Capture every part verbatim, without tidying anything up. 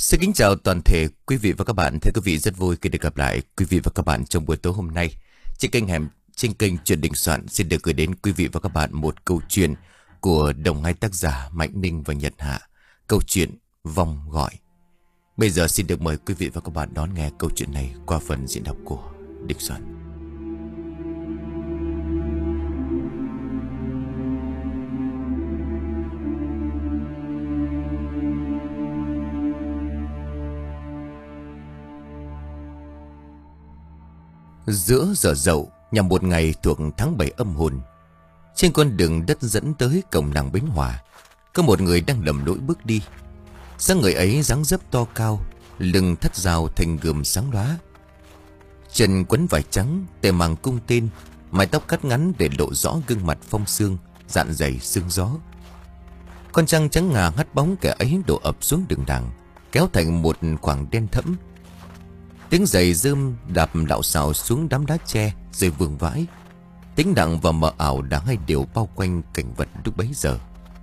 Xin kính chào toàn thể quý vị và các bạn. Thưa quý vị, rất vui khi được gặp lại quý vị và các bạn trong buổi tối hôm nay. Trên kênh hẻm, trên kênh Chuyện Đình Soạn xin được gửi đến quý vị và các bạn một câu chuyện của đồng hai tác giả Mạnh Ninh và Nhật Hạ. Câu chuyện Vong Gọi. Bây giờ xin được mời quý vị và các bạn đón nghe câu chuyện này qua phần diễn đọc của Đình Soạn. Giữa giờ dậu, nhằm một ngày thuộc tháng bảy âm hồn, trên con đường đất dẫn tới cổng làng Bến Hòa, có một người đang lầm lũi bước đi. Dáng người ấy dáng dấp to cao, lưng thắt dao thành gươm sáng lóa, chân quấn vải trắng, tay mang cung tên, mái tóc cắt ngắn để lộ rõ gương mặt phong sương, dạn dày sương gió. Con trăng trắng ngà hắt bóng kẻ ấy đổ ập xuống đường làng, kéo thành một khoảng đen thẫm. Tiếng giày rơm đạp lạo xạo xuống đám đá tre rồi vương vãi. Tính đặng và mờ ảo đã hai điều bao quanh cảnh vật lúc bấy giờ.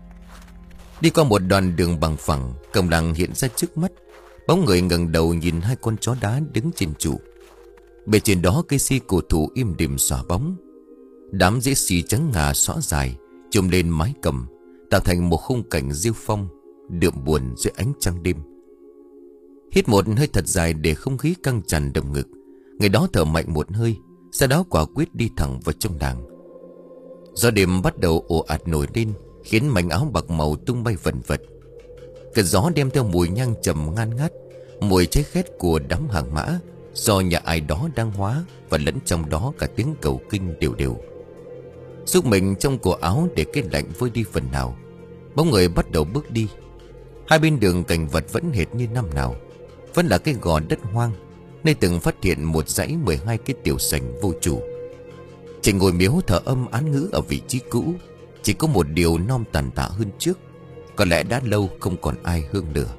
Đi qua một đoạn đường bằng phẳng, cổng làng hiện ra trước mắt. Bóng người ngẩng đầu nhìn hai con chó đá đứng trên trụ. Bề trên đó cây si cổ thụ im đềm xòa bóng. Đám rễ xì trắng ngà xõa dài chùm lên mái cầm, tạo thành một khung cảnh diêu phong đượm buồn dưới ánh trăng đêm. Hít một hơi thật dài để không khí căng tràn đồng ngực, người đó thở mạnh một hơi, sau đó quả quyết đi thẳng vào trong làng. Gió đêm bắt đầu ồ ạt nổi lên, khiến mảnh áo bạc màu tung bay vần vật. Cơn gió đem theo mùi nhang trầm ngan ngát, mùi cháy khét của đám hàng mã do nhà ai đó đang hóa, và lẫn trong đó cả tiếng cầu kinh đều đều. Giúp mình trong cổ áo để cái lạnh vơi đi phần nào, bóng người bắt đầu bước đi. Hai bên đường cảnh vật vẫn hệt như năm nào, vẫn là cái gò đất hoang, nơi từng phát hiện một dãy mười hai cái tiểu sành vô chủ. Chỉ ngồi miếu thờ âm án ngữ ở vị trí cũ, chỉ có một điều non tàn tạ hơn trước, có lẽ đã lâu không còn ai hương lửa.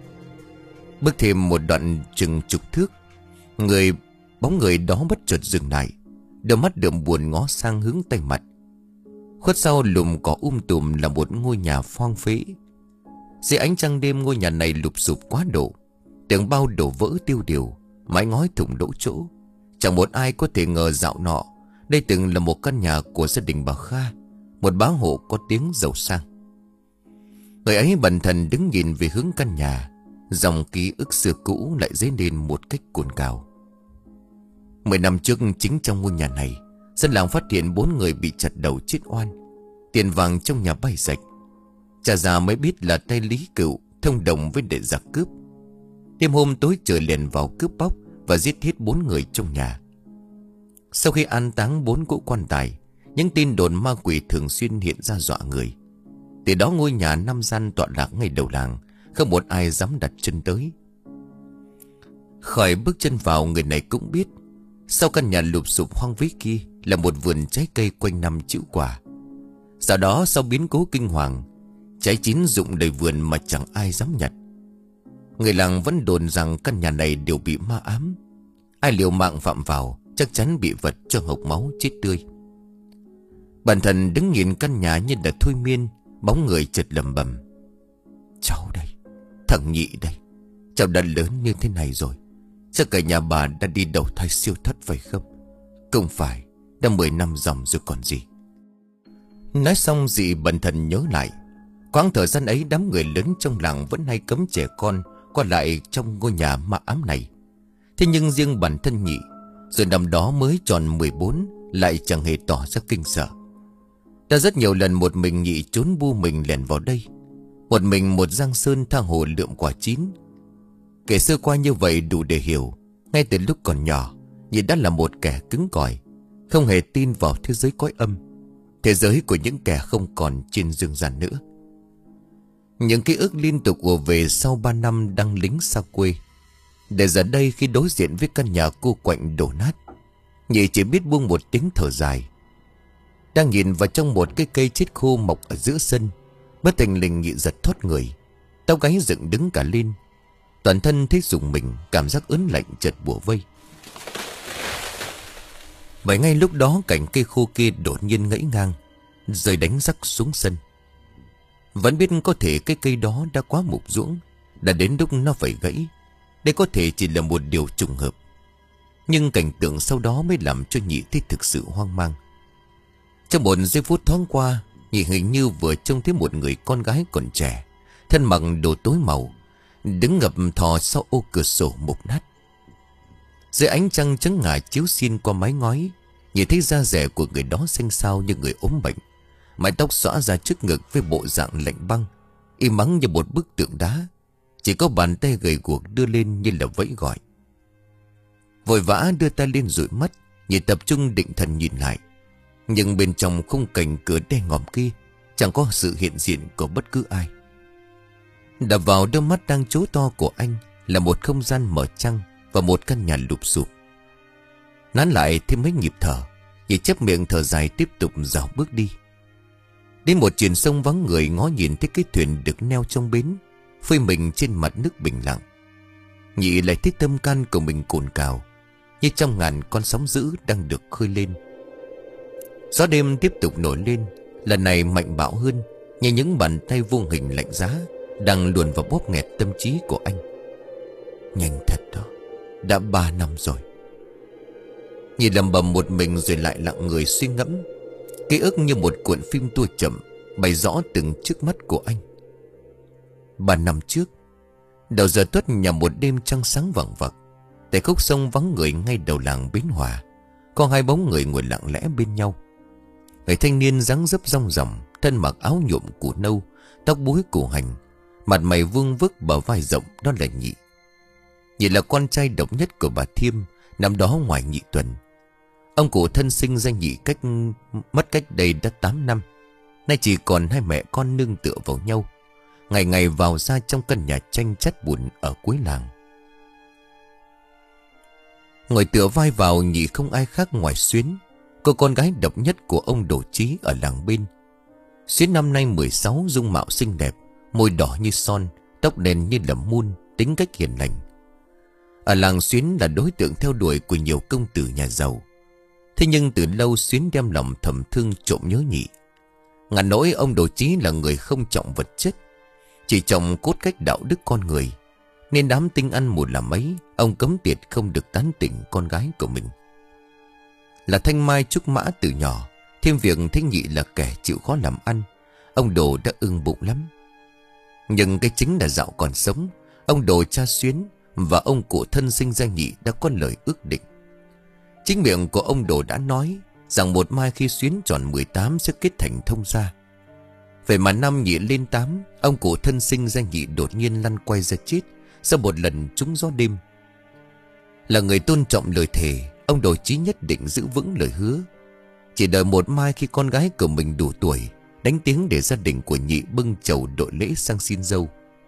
Bước thêm một đoạn chừng chục thước, người bóng người đó bất chợt dừng lại, đôi mắt đượm buồn ngó sang hướng tây mặt. Khuất sau lùm cỏ um tùm là một ngôi nhà hoang phế. Dưới ánh trăng đêm, ngôi nhà này lụp xụp quá độ, tường bao đổ vỡ tiêu điều, mái ngói thủng lỗ chỗ. Chẳng một ai có thể ngờ dạo nọ đây từng là một căn nhà của gia đình bà Kha, một bá hộ có tiếng giàu sang. Người ấy bần thần đứng nhìn về hướng căn nhà, dòng ký ức xưa cũ lại dấy lên một cách cồn cào. Mười năm trước, chính trong ngôi nhà này, dân làng phát hiện bốn người bị chặt đầu chết oan, tiền vàng trong nhà bay sạch. Cha già mới biết là tay Lý Cựu thông đồng với đệ giặc cướp. Đêm hôm tối trời liền vào cướp bóc và giết hết bốn người trong nhà. Sau khi an táng bốn cỗ quan tài, những tin đồn ma quỷ thường xuyên hiện ra dọa người. Từ đó ngôi nhà năm gian tọa lạc ngay đầu làng, không một ai dám đặt chân tới. Khỏi bước chân vào, người này cũng biết sau căn nhà lụp xụp hoang phế kia là một vườn trái cây quanh năm trĩu quả. Sau đó, sau biến cố kinh hoàng, trái chín rụng đầy vườn mà chẳng ai dám nhặt. Người làng vẫn đồn rằng căn nhà này đều bị ma ám, ai liều mạng phạm vào chắc chắn bị vật cho hộc máu chết tươi. Bản thân đứng nhìn căn nhà như là thôi miên, bóng người chợt lẩm bẩm: cháu đây, thằng Nhị đây, cháu đã lớn như thế này rồi, chắc cả nhà bà đã đi đầu thai siêu thất phải không? Không phải, đã mười năm dòng rồi còn gì. Nói xong dị bần thần nhớ lại, quãng thời gian ấy đám người lớn trong làng vẫn hay cấm trẻ con qua lại trong ngôi nhà ma ám này. Thế nhưng riêng bản thân Nhị, rồi năm đó mới tròn mười bốn, lại chẳng hề tỏ ra kinh sợ. Đã rất nhiều lần một mình Nhị trốn bu mình lẻn vào đây, một mình một giang sơn tha hồ lượm quả chín. Kể sơ qua như vậy đủ để hiểu, ngay từ lúc còn nhỏ, Nhị đã là một kẻ cứng cỏi, không hề tin vào thế giới cõi âm, thế giới của những kẻ không còn trên dương gian nữa. Những ký ức liên tục ùa về sau ba năm đăng lính xa quê. Để giờ đây khi đối diện với căn nhà cô quạnh đổ nát, Nhị chỉ biết buông một tiếng thở dài. Đang nhìn vào trong một cái cây chết khô mọc ở giữa sân, bất thình lình Nhị giật thoát người, tóc gáy dựng đứng cả lên. Toàn thân thấy rùng mình, cảm giác ớn lạnh chợt bủa vây. Vậy ngay lúc đó cành cây khô kia đột nhiên gãy ngang, rồi đánh rắc xuống sân. Vẫn biết có thể cái cây đó đã quá mục ruỗng, Đã đến lúc nó phải gãy. Đây có thể chỉ là một điều trùng hợp, nhưng cảnh tượng sau đó mới làm cho Nhị thấy thực sự hoang mang. Trong một giây phút thoáng qua, Nhị hình như vừa trông thấy một người con gái còn trẻ, thân mặc đồ tối màu, đứng ngập thò sau ô cửa sổ mục nát. Dưới ánh trăng chớp ngả chiếu xiên qua mái ngói, Nhị thấy da dẻ của người đó xanh xao như người ốm bệnh, mái tóc xõa ra trước ngực với bộ dạng lạnh băng, im ắng như một bức tượng đá. Chỉ có bàn tay gầy guộc đưa lên như là vẫy gọi. Vội vã đưa tay lên dụi mắt, Nhị tập trung định thần nhìn lại. Nhưng bên trong khung cảnh cửa đen ngòm kia chẳng có sự hiện diện của bất cứ ai. Đập vào đôi mắt đang trố to của anh là một không gian mở trăng và một căn nhà lụp xụp. Nán lại thêm mấy nhịp thở, Nhị chép miệng thở dài tiếp tục dạo bước đi. Đến một triển sông vắng người, ngó nhìn thấy cái thuyền được neo trong bến, phơi mình trên mặt nước bình lặng. Nhị lại thấy tâm can của mình cồn cào, như trong ngàn con sóng dữ đang được khơi lên. Gió đêm tiếp tục nổi lên, lần này mạnh bạo hơn, như những bàn tay vô hình lạnh giá đang luồn vào bóp nghẹt tâm trí của anh. Nhanh thật đó, đã ba năm rồi. Nhị lầm bầm một mình rồi lại lặng người suy ngẫm. Ký ức như một cuộn phim tua chậm bày rõ từng trước mắt của anh. Ba năm trước, đầu giờ tuất nhà một đêm trăng sáng vằng vặc, tại khúc sông vắng người ngay đầu làng Bến Hòa, có hai bóng người ngồi lặng lẽ bên nhau. Người thanh niên dáng dấp rong ròng, thân mặc áo nhuộm củ nâu, tóc búi củ hành, mặt mày vuông vức bờ vai rộng, đó là Nhị. Nhị là con trai độc nhất của bà Thiêm, năm đó ngoài Nhị Tuần. Ông cụ thân sinh ra Nhị cách mất cách đây đã tám năm. Nay chỉ còn hai mẹ con nương tựa vào nhau, ngày ngày vào ra trong căn nhà tranh chát bùn ở cuối làng. Ngồi tựa vai vào Nhị không ai khác ngoài Xuyến, cô con gái độc nhất của ông Đồ Chí ở làng bên. Xuyến năm nay mười sáu, dung mạo xinh đẹp, môi đỏ như son, tóc đen như là mun, tính cách hiền lành. Ở làng Xuyến là đối tượng theo đuổi của nhiều công tử nhà giàu. Thế nhưng từ lâu Xuyến đem lòng thầm thương trộm nhớ Nhị. Ngàn nỗi ông Đồ Chí là người không trọng vật chất, chỉ trọng cốt cách đạo đức con người, nên đám tinh ăn một là mấy, ông cấm tiệt không được tán tỉnh con gái của mình. Là thanh mai trúc mã từ nhỏ, thêm việc thấy Nhị là kẻ chịu khó làm ăn, ông Đồ đã ưng bụng lắm. Nhưng cái chính là dạo còn sống, ông Đồ cha Xuyến và ông cụ thân sinh ra Nhị đã có lời ước định. Chính miệng của ông Đồ đã nói rằng một mai khi Xuyến tròn mười tám sẽ kết thành thông gia. Vậy mà năm Nhị lên tám, ông cụ thân sinh ra Nhị đột nhiên lăn quay ra chết sau một lần trúng gió đêm. Là người tôn trọng lời thề, ông Đồ Chí nhất định giữ vững lời hứa. Chỉ đợi một mai khi con gái của mình đủ tuổi, đánh tiếng để gia đình của Nhị bưng chầu đội lễ sang xin dâu.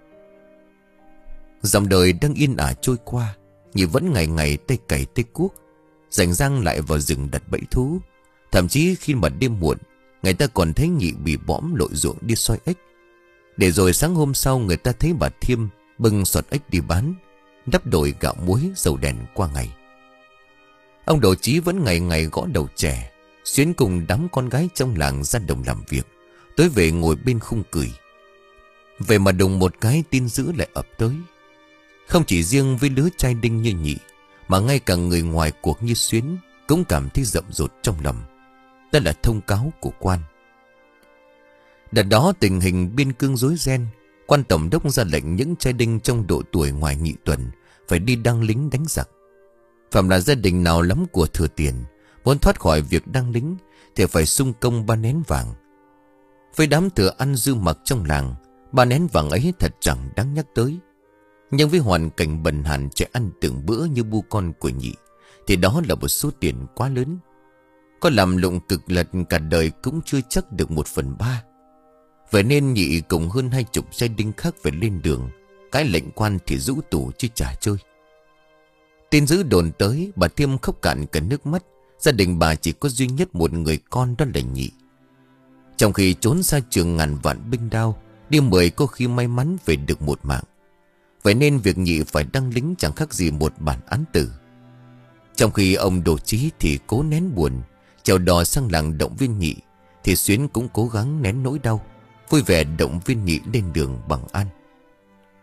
Dòng đời đang yên ả trôi qua, Nhị vẫn ngày ngày tay cày tay cuốc, rảnh rang lại vào rừng đặt bẫy thú. Thậm chí khi mà đêm muộn, người ta còn thấy Nhị bị bõm lội ruộng đi soi ếch. Để rồi sáng hôm sau người ta thấy bà Thiêm bưng sọt ếch đi bán, đắp đổi gạo muối dầu đèn qua ngày. Ông Đồ Chí vẫn ngày ngày gõ đầu trẻ, Xuyến cùng đám con gái trong làng ra đồng làm việc, tối về ngồi bên khung cười. Vậy mà đùng một cái tin dữ lại ập tới. Không chỉ riêng với đứa trai đinh như Nhị, mà ngay cả người ngoài cuộc như Xuyến cũng cảm thấy rậm rột trong lòng. Đó là thông cáo của quan. Đợt đó tình hình biên cương rối ren, quan tổng đốc ra lệnh những trai đinh trong độ tuổi ngoài Nhị Tuần phải đi đăng lính đánh giặc. Phạm là gia đình nào lắm của thừa tiền, muốn thoát khỏi việc đăng lính thì phải sung công ba nén vàng. Với đám thừa ăn dư mặc trong làng, ba nén vàng ấy thật chẳng đáng nhắc tới. Nhưng với hoàn cảnh bần hàn trẻ ăn từng bữa như bu con của Nhị, thì đó là một số tiền quá lớn. Có làm lụng cực lật cả đời cũng chưa chắc được một phần ba. Vậy nên Nhị cùng hơn hai chục gia đình khác phải lên đường. Cái lệnh quan thì rũ tủ chứ chả chơi. Tin dữ đồn tới, bà Thiêm khóc cạn cả nước mắt. Gia đình bà chỉ có duy nhất một người con, đó là Nhị. Trong khi trốn xa trường ngàn vạn binh đao, đi mười có khi may mắn về được một mạng. Vậy nên việc Nhị phải đăng lính chẳng khác gì một bản án tử. Trong khi ông Đồ Chí thì cố nén buồn, chèo đò sang làng động viên Nhị, thì Xuyến cũng cố gắng nén nỗi đau, vui vẻ động viên Nhị lên đường bằng an.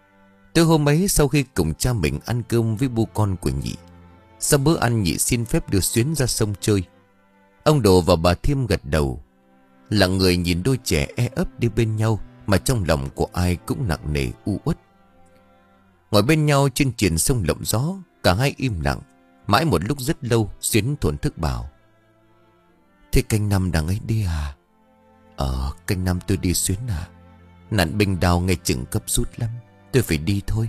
Tối hôm ấy sau khi cùng cha mình ăn cơm với bu con của Nhị, sau bữa ăn Nhị xin phép đưa Xuyến ra sông chơi. Ông Đồ và bà Thiêm gật đầu, lặng người nhìn đôi trẻ e ấp đi bên nhau, mà trong lòng của ai cũng nặng nề u uất. Ngồi bên nhau trên triền sông lộng gió, cả hai im lặng. Mãi một lúc rất lâu, Xuyến thổn thức bảo: "Thế canh năm đằng ấy đi à?" "Ờ, canh năm tôi đi Xuyến à. Nạn binh đao ngay chừng cấp rút lắm, tôi phải đi thôi."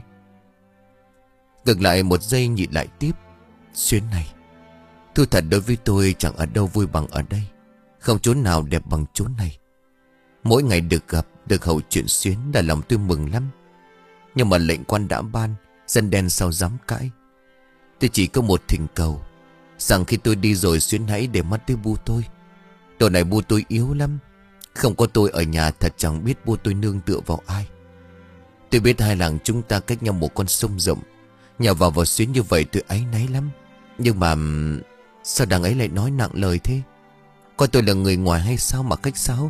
Ngược lại một giây Nhị lại tiếp: "Xuyến này, thu thật đối với tôi chẳng ở đâu vui bằng ở đây. Không chốn nào đẹp bằng chốn này. Mỗi ngày được gặp, được hầu chuyện Xuyến là lòng tôi mừng lắm. Nhưng mà lệnh quan đã ban, dân đen sao dám cãi. Tôi chỉ có một thỉnh cầu, rằng khi tôi đi rồi Xuyến hãy để mắt tới bu tôi. Đồ này bu tôi yếu lắm. Không có tôi ở nhà thật chẳng biết bu tôi nương tựa vào ai. Tôi biết hai làng chúng ta cách nhau một con sông rộng, nhào vào vào Xuyến như vậy tôi áy náy lắm. Nhưng mà sao đằng ấy lại nói nặng lời thế? Coi tôi là người ngoài hay sao mà cách sáo?"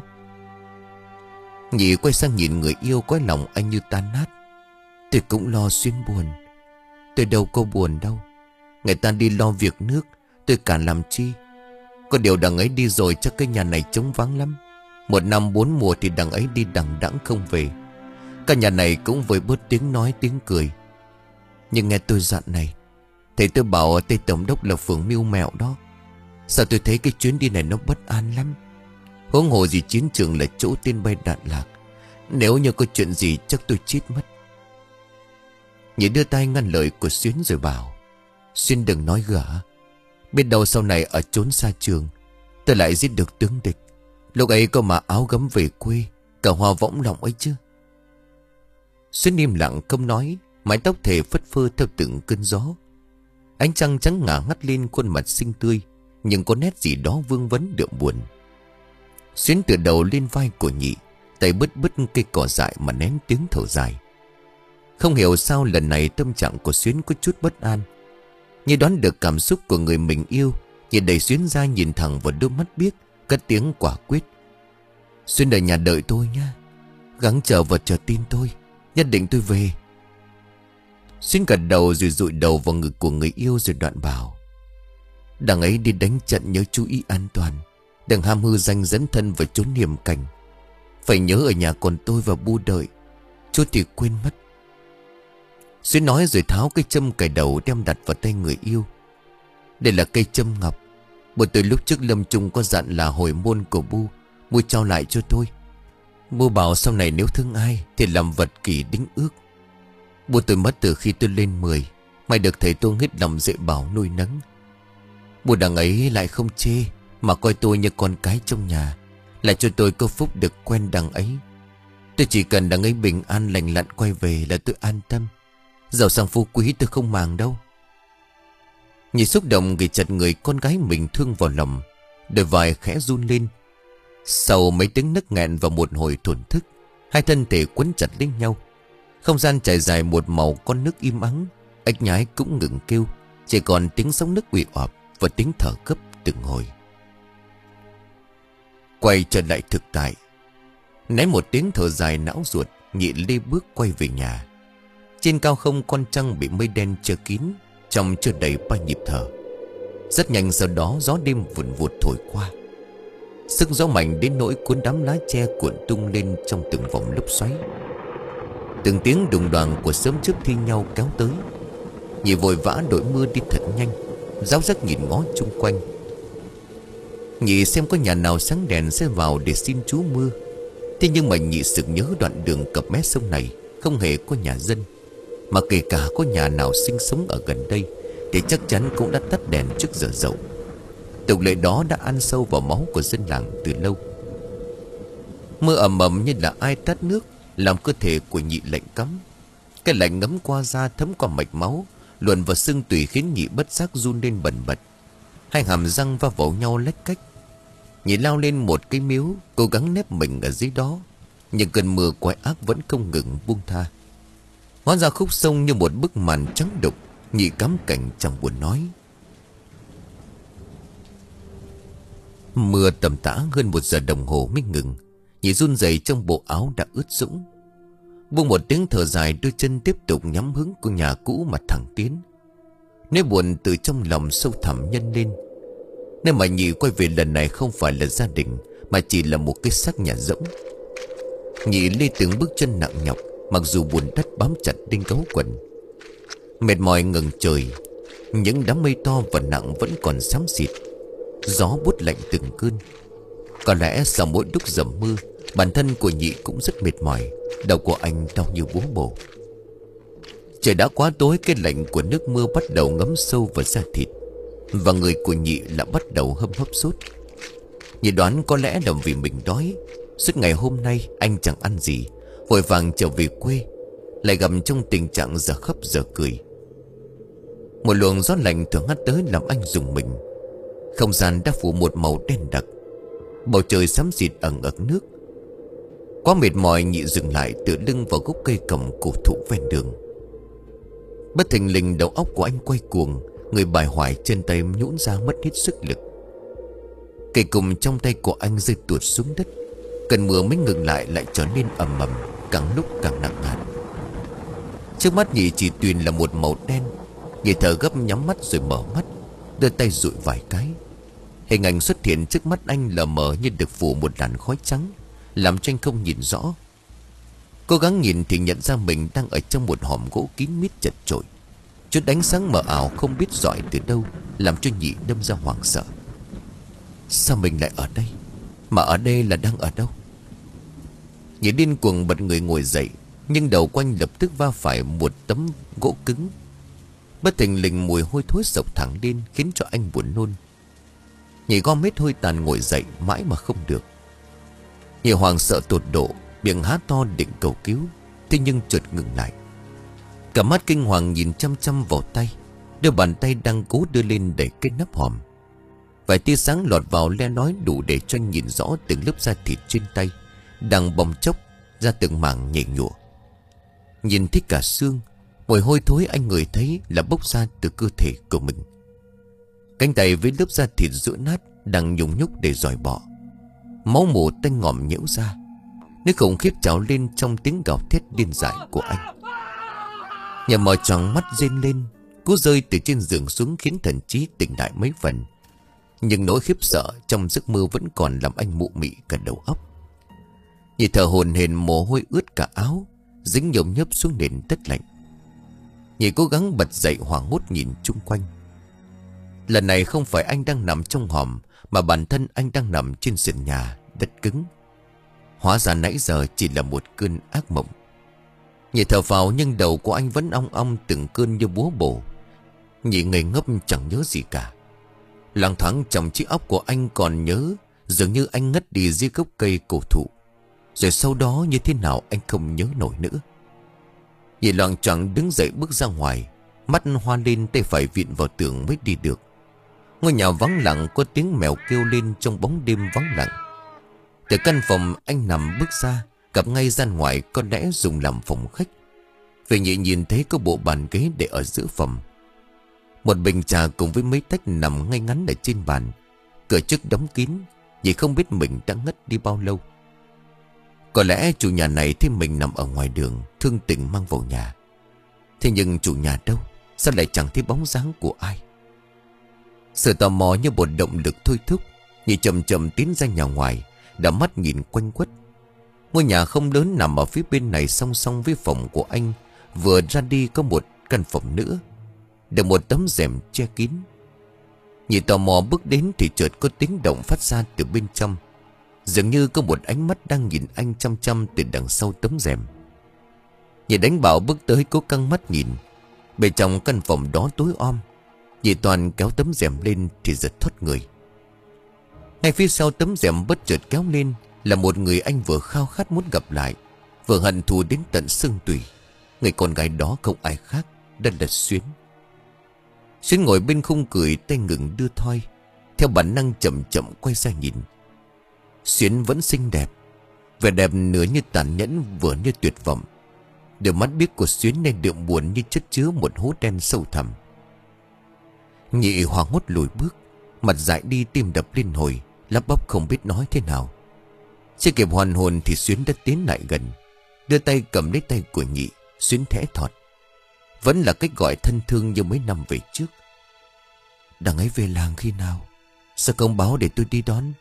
Nhị quay sang nhìn người yêu, cõi lòng anh như tan nát. "Tôi cũng lo Xuyến buồn." "Tôi đâu có buồn đâu. Người ta đi lo việc nước, tôi cản làm chi? Có điều đằng ấy đi rồi chắc cái nhà này trống vắng lắm. Một năm bốn mùa thì đằng ấy đi đằng đẵng không về. Cả nhà này cũng với bớt tiếng nói tiếng cười. Nhưng nghe tôi dặn này, thầy tôi bảo ở Tây Tổng đốc là phường mưu mẹo đó. Sao tôi thấy cái chuyến đi này nó bất an lắm. Huống hồ gì chiến trường là chỗ tên bay đạn lạc. Nếu như có chuyện gì chắc tôi chết mất." Nhị đưa tay ngăn lời của Xuyến rồi bảo: "Xuyến đừng nói gở. Biết đâu sau này ở chốn xa trường, tôi lại giết được tướng địch. Lúc ấy có mà áo gấm về quê, cả hoa võng lòng ấy chứ." Xuyến im lặng không nói, mái tóc thề phất phơ theo từng cơn gió. Ánh trăng trắng ngả ngắt lên khuôn mặt xinh tươi, nhưng có nét gì đó vương vấn đượm buồn. Xuyến tựa đầu lên vai của Nhị, tay bứt bứt cây cỏ dại mà nén tiếng thở dài. Không hiểu sao lần này tâm trạng của Xuyến có chút bất an. Như đoán được cảm xúc của người mình yêu, Nhị đẩy Xuyến ra nhìn thẳng vào đôi mắt biếc, cất tiếng quả quyết: "Xuyến ở nhà đợi tôi nha. Gắng chờ và chờ tin tôi. Nhất định tôi về." Xuyến gật đầu rồi dụi đầu vào ngực của người yêu rồi đoạn bảo: "Đằng ấy đi đánh trận nhớ chú ý an toàn. Đừng ham hư danh dẫn thân vào chốn hiểm cảnh. Phải nhớ ở nhà còn tôi và bu đợi. Chú thì quên mất." Xuyến nói rồi tháo cây châm cài đầu đem đặt vào tay người yêu. "Đây là cây châm ngọc. Một từ lúc trước lâm chung có dặn là hồi môn của bu, bu trao lại cho tôi. Bu bảo sau này nếu thương ai thì làm vật kỷ đính ước. Bu tôi mất từ khi tôi lên mười. May được thầy Tôn hết lòng dạy bảo nuôi nấng. Bu đằng ấy lại không chê, mà coi tôi như con cái trong nhà, lại cho tôi có phúc được quen đằng ấy. Tôi chỉ cần đằng ấy bình an lành lặn quay về là tôi an tâm. Giàu sang phú quý tôi không màng đâu." Nhị xúc động ghi chặt người con gái mình thương vào lòng, đôi vai khẽ run lên. Sau mấy tiếng nấc nghẹn và một hồi thổn thức, hai thân thể quấn chặt lên nhau. Không gian trải dài một màu con nước im ắng. Ếch nhái cũng ngừng kêu, chỉ còn tiếng sóng nước ủy oạp và tiếng thở gấp từng hồi. Quay trở lại thực tại, nén một tiếng thở dài não ruột, Nhị lê bước quay về nhà. Trên cao không con trăng bị mây đen che kín, trong chưa đầy ba nhịp thở. Rất nhanh sau đó gió đêm vùn vụt thổi qua. Sức gió mạnh đến nỗi cuốn đám lá tre cuộn tung lên trong từng vòng lốc xoáy. Từng tiếng đùng đoàng của sớm chớp thi nhau kéo tới. Nhị vội vã đội mưa đi thật nhanh, ráo rắc nhìn ngó chung quanh. Nhị xem có nhà nào sáng đèn sẽ vào để xin chú mưa. Thế nhưng mà Nhị sực nhớ đoạn đường cập mé sông này không hề có nhà dân, mà kể cả có nhà nào sinh sống ở gần đây thì chắc chắn cũng đã tắt đèn trước giờ dậu. Tục lệ đó đã ăn sâu vào máu của dân làng từ lâu. Mưa ầm ầm như là ai tát nước, làm cơ thể của Nhị lạnh cắm. Cái lạnh ngấm qua da thấm qua mạch máu, luồn vào xương tủy khiến Nhị bất giác run lên bần bật. Hai hàm răng va vào nhau lách cách. Nhị lao lên một cây miếu, cố gắng nép mình ở dưới đó, nhưng cơn mưa quái ác vẫn không ngừng buông tha. Hóa ra khúc sông như một bức màn trắng đục. Nhị cắm cảnh chẳng buồn nói. Mưa tầm tã hơn một giờ đồng hồ mới ngừng. Nhị run rẩy trong bộ áo đã ướt sũng. Buông một tiếng thở dài, đôi chân tiếp tục nhắm hướng của nhà cũ mà thẳng tiến. Nỗi buồn từ trong lòng sâu thẳm nhân lên. Nên mà Nhị quay về lần này không phải là gia đình, mà chỉ là một cái xác nhà rỗng. Nhị lê từng bước chân nặng nhọc, mặc dù bùn đất bám chặt đinh cáu quần. Mệt mỏi ngẩng trời, những đám mây to và nặng vẫn còn xám xịt. Gió buốt lạnh từng cơn. Có lẽ sau mỗi lúc dầm mưa, bản thân của Nhị cũng rất mệt mỏi. Đầu của anh đau như búa bổ. Trời đã quá tối, cái lạnh của nước mưa bắt đầu ngấm sâu vào da thịt, và người của Nhị lại bắt đầu hâm hấp sốt. Nhị đoán có lẽ là vì mình đói. Suốt ngày hôm nay anh chẳng ăn gì, vội vàng trở về quê, lại gặp trong tình trạng giờ khóc giờ cười. Một luồng gió lạnh thường hắt tới làm anh rùng mình. Không gian đã phủ một màu đen đặc, bầu trời xám xịt ẩn ẩn nước. Quá mệt mỏi, Nhị dừng lại tựa lưng vào gốc cây cầm cổ thụ ven đường. Bất thình lình đầu óc của anh quay cuồng, người bài hoài trên tay nhũn ra mất hết sức lực. Cây cùm trong tay của anh rơi tuột xuống đất. Cơn mưa mới ngừng lại lại trở nên ầm ầm, càng lúc càng nặng hạt. Trước mắt Nhị chỉ tuyền là một màu đen. Nhị thở gấp nhắm mắt rồi mở mắt, đưa tay dụi vài cái. Hình ảnh xuất hiện trước mắt anh lờ mờ như được phủ một làn khói trắng, làm cho anh không nhìn rõ. Cố gắng nhìn thì nhận ra mình đang ở trong một hòm gỗ kín mít chật chội. Chút ánh sáng mờ ảo không biết rọi từ đâu, làm cho Nhị đâm ra hoảng sợ. Sao mình lại ở đây? Mà ở đây là đang ở đâu? Nhị điên cuồng bật người ngồi dậy, nhưng đầu quanh lập tức va phải một tấm gỗ cứng. Bất thình lình mùi hôi thối sộc thẳng lên, khiến cho anh buồn nôn. Nhị gom hết hơi tàn ngồi dậy mãi mà không được. Nhị hoàng sợ tột độ, miệng há to định cầu cứu, thế nhưng chợt ngừng lại. Cả mắt kinh hoàng nhìn chăm chăm vào tay, đôi bàn tay đang cố đưa lên để cái nắp hòm. Vài tia sáng lọt vào le lói đủ để cho anh nhìn rõ từng lớp da thịt trên tay đang bong chóc ra từng mảng nhảy nhụa. Nhìn thấy cả xương, mùi hôi thối anh ngửi thấy là bốc ra từ cơ thể của mình. Cánh tay với lớp da thịt rũ nát đang nhúng nhúc để dòi bọ. Máu mù tanh ngòm nhễu ra, nước khủng khiếp trào lên trong tiếng gào thét điên dại của anh. Nhà mở tròn mắt rên lên, cú rơi từ trên giường xuống khiến thần trí tỉnh lại mấy phần. Nhưng nỗi khiếp sợ trong giấc mơ vẫn còn làm anh mụ mị cả đầu óc. Nhị thở hổn hển, mồ hôi ướt cả áo, dính nhồm nhớp xuống nền đất lạnh. Nhị cố gắng bật dậy hoảng hốt nhìn chung quanh. Lần này không phải anh đang nằm trong hòm, mà bản thân anh đang nằm trên sườn nhà đất cứng. Hóa ra nãy giờ chỉ là một cơn ác mộng. Nhị thở phào nhưng đầu của anh vẫn ong ong từng cơn như búa bổ. Nhị ngây ngốc chẳng nhớ gì cả. Loang thoáng trong chiếc óc của anh còn nhớ, dường như anh ngất đi dưới gốc cây cổ thụ. Rồi sau đó như thế nào anh không nhớ nổi nữa. Nhị loạng choạng đứng dậy bước ra ngoài, mắt hoa lên, tay phải vịn vào tường mới đi được. Ngôi nhà vắng lặng, có tiếng mèo kêu lên trong bóng đêm vắng lặng. Từ căn phòng anh nằm bước ra, gặp ngay ra ngoài có lẽ dùng làm phòng khách. Về Nhị nhìn thấy có bộ bàn ghế để ở giữa phòng. Một bình trà cùng với mấy tách nằm ngay ngắn ở trên bàn. Cửa trước đóng kín, Nhị không biết mình đã ngất đi bao lâu. Có lẽ chủ nhà này thấy mình nằm ở ngoài đường, thương tình mang vào nhà. Thế nhưng chủ nhà đâu? Sao lại chẳng thấy bóng dáng của ai? Sự tò mò như một động lực thôi thúc, Nhị chậm chậm tiến ra nhà ngoài, đã mắt nhìn quanh quất. Ngôi nhà không lớn nằm ở phía bên này, song song với phòng của anh. Vừa ra đi có một căn phòng nữa, được một tấm rèm che kín. Nhị tò mò bước đến thì chợt có tiếng động phát ra từ bên trong. Dường như có một ánh mắt đang nhìn anh chăm chăm từ đằng sau tấm rèm. Nhị đánh bảo bước tới, cố căng mắt nhìn. Bên trong căn phòng đó tối om. Nhị toàn kéo tấm rèm lên thì giật thoát người. Ngay phía sau tấm rèm bất chợt kéo lên là một người anh vừa khao khát muốn gặp lại, vừa hận thù đến tận xương tủy. Người con gái đó không ai khác, đó là Xuyến. Xuyến ngồi bên khung cười, tay ngừng đưa thoi, theo bản năng chậm chậm quay ra nhìn. Xuyến vẫn xinh đẹp, vẻ đẹp nửa như tàn nhẫn vừa như tuyệt vọng. Đôi mắt biếc của Xuyến nên đượm buồn như chất chứa một hố đen sâu thẳm. Nhị hoảng hốt lùi bước, mặt dại đi, tim đập liên hồi, lắp bắp không biết nói thế nào. Chưa kịp hoàn hồn thì Xuyến đã tiến lại gần. đưa tay cầm lấy tay của Nhị. Xuyến thẽ thọt. Vẫn là cách gọi thân thương như mấy năm về trước. Đằng ấy về làng khi nào? Sao không báo để tôi đi đón?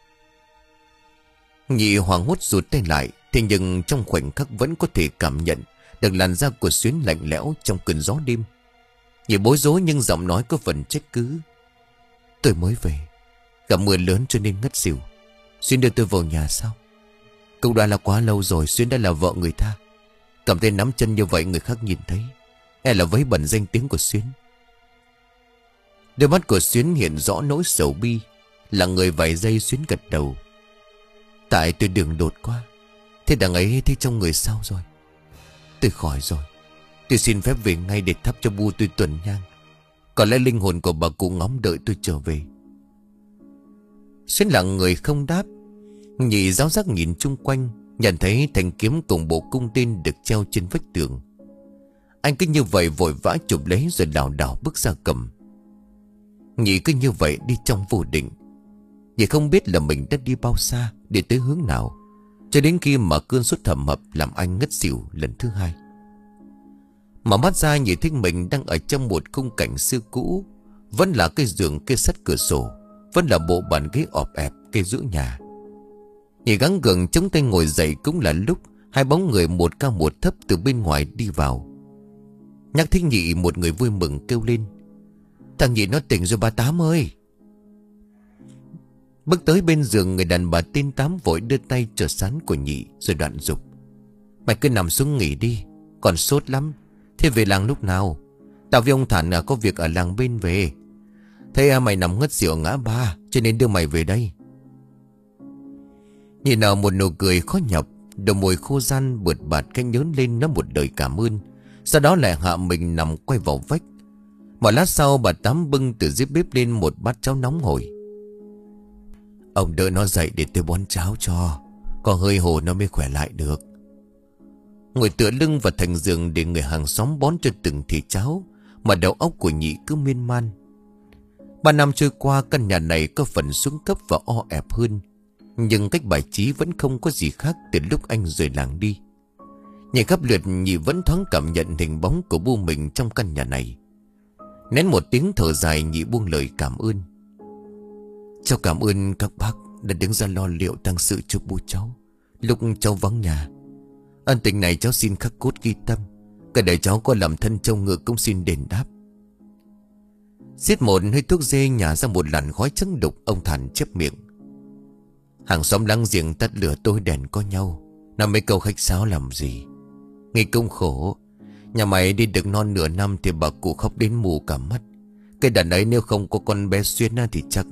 Nhị hoảng hốt rụt tay lại. Thế nhưng trong khoảnh khắc vẫn có thể cảm nhận được làn da của Xuyến lạnh lẽo trong cơn gió đêm. Nhị bối rối nhưng giọng nói có phần trách cứ. Tôi mới về, gặp mưa lớn cho nên ngất xỉu. Xuyến đưa tôi vào nhà sao? Cũng đã là quá lâu rồi. Xuyến đã là vợ người ta. Cầm tay nắm chân như vậy người khác nhìn thấy, hay là vấy bẩn danh tiếng của Xuyến? Đôi mắt của Xuyến hiện rõ nỗi sầu bi. Là người vài giây Xuyến gật đầu. Tại tôi đường đột quá. Thế đằng ấy thấy trong người sao rồi? Tôi khỏi rồi. Tôi xin phép về ngay để thắp cho bu tôi tuần nhang. Có lẽ linh hồn của bà cụ ngóng đợi tôi trở về. Xuyến lặng người không đáp. Nhị giáo giác nhìn chung quanh, nhận thấy thanh kiếm cùng bộ cung tên được treo trên vách tường. Anh cứ như vậy vội vã chụp lấy rồi đảo đảo bước ra cầm. Nhị cứ như vậy đi trong vô định. Nhị không biết là mình đã đi bao xa, để tới hướng nào, cho đến khi mà cơn sốt thầm mập làm anh ngất xỉu lần thứ hai. Mở mắt ra Nhị thấy mình đang ở trong một khung cảnh xưa cũ. Vẫn là cái giường kê sắt cửa sổ, vẫn là bộ bàn ghế ọp ẹp kê giữa nhà. Nhị gắng gượng chống tay ngồi dậy. Cũng là lúc hai bóng người một cao một thấp từ bên ngoài đi vào. Nhắc thấy Nhị, một người vui mừng kêu lên. Thằng Nhị nó tỉnh rồi bà Tám ơi. Bước tới bên giường, người đàn bà tên Tám vội đưa tay trở sán của Nhị rồi đoạn dục. Mày cứ nằm xuống nghỉ đi, còn sốt lắm. Thế về làng lúc nào? Tao với ông Thản có việc ở làng bên về. Thế à, mày nằm ngất xỉu ngã ba, cho nên đưa mày về đây. Nhìn nào một nụ cười khó nhập. Đầu môi khô ran bượt bạt cái nhớn lên nó một đời cảm ơn. Sau đó lại hạ mình nằm quay vào vách. Một lát sau bà Tám bưng từ dưới bếp lên một bát cháo nóng hổi. Ông đợi nó dậy để tôi bón cháo cho. Có hơi hồ nó mới khỏe lại được. Ngồi tựa lưng vào thành giường để người hàng xóm bón cho từng thìa cháo, mà đầu óc của Nhị cứ miên man. Ba năm trôi qua, căn nhà này có phần xuống cấp và o ẹp hơn, nhưng cách bài trí vẫn không có gì khác từ lúc anh rời làng đi. Nhìn khắp lượt, Nhị vẫn thoáng cảm nhận hình bóng của bu mình trong căn nhà này. Nén một tiếng thở dài, Nhị buông lời cảm ơn. Cháu cảm ơn các bác đã đứng ra lo liệu tang sự cho bu cháu lúc cháu vắng nhà. Ân tình này cháu xin khắc cốt ghi tâm. Cả đời cháu có làm thân trâu ngựa cũng xin đền đáp. Xiết một hơi thuốc dê nhả ra một làn khói trắng đục, ông Thản chép miệng. Hàng xóm láng giềng tắt lửa tôi đèn có nhau, nói mấy câu khách sáo làm gì. Nghỉ công khổ. Nhà mày đi được non nửa năm thì bà cụ khóc đến mù cả mắt. Cái đàn ấy nếu không có con bé Xuyên thì chắc...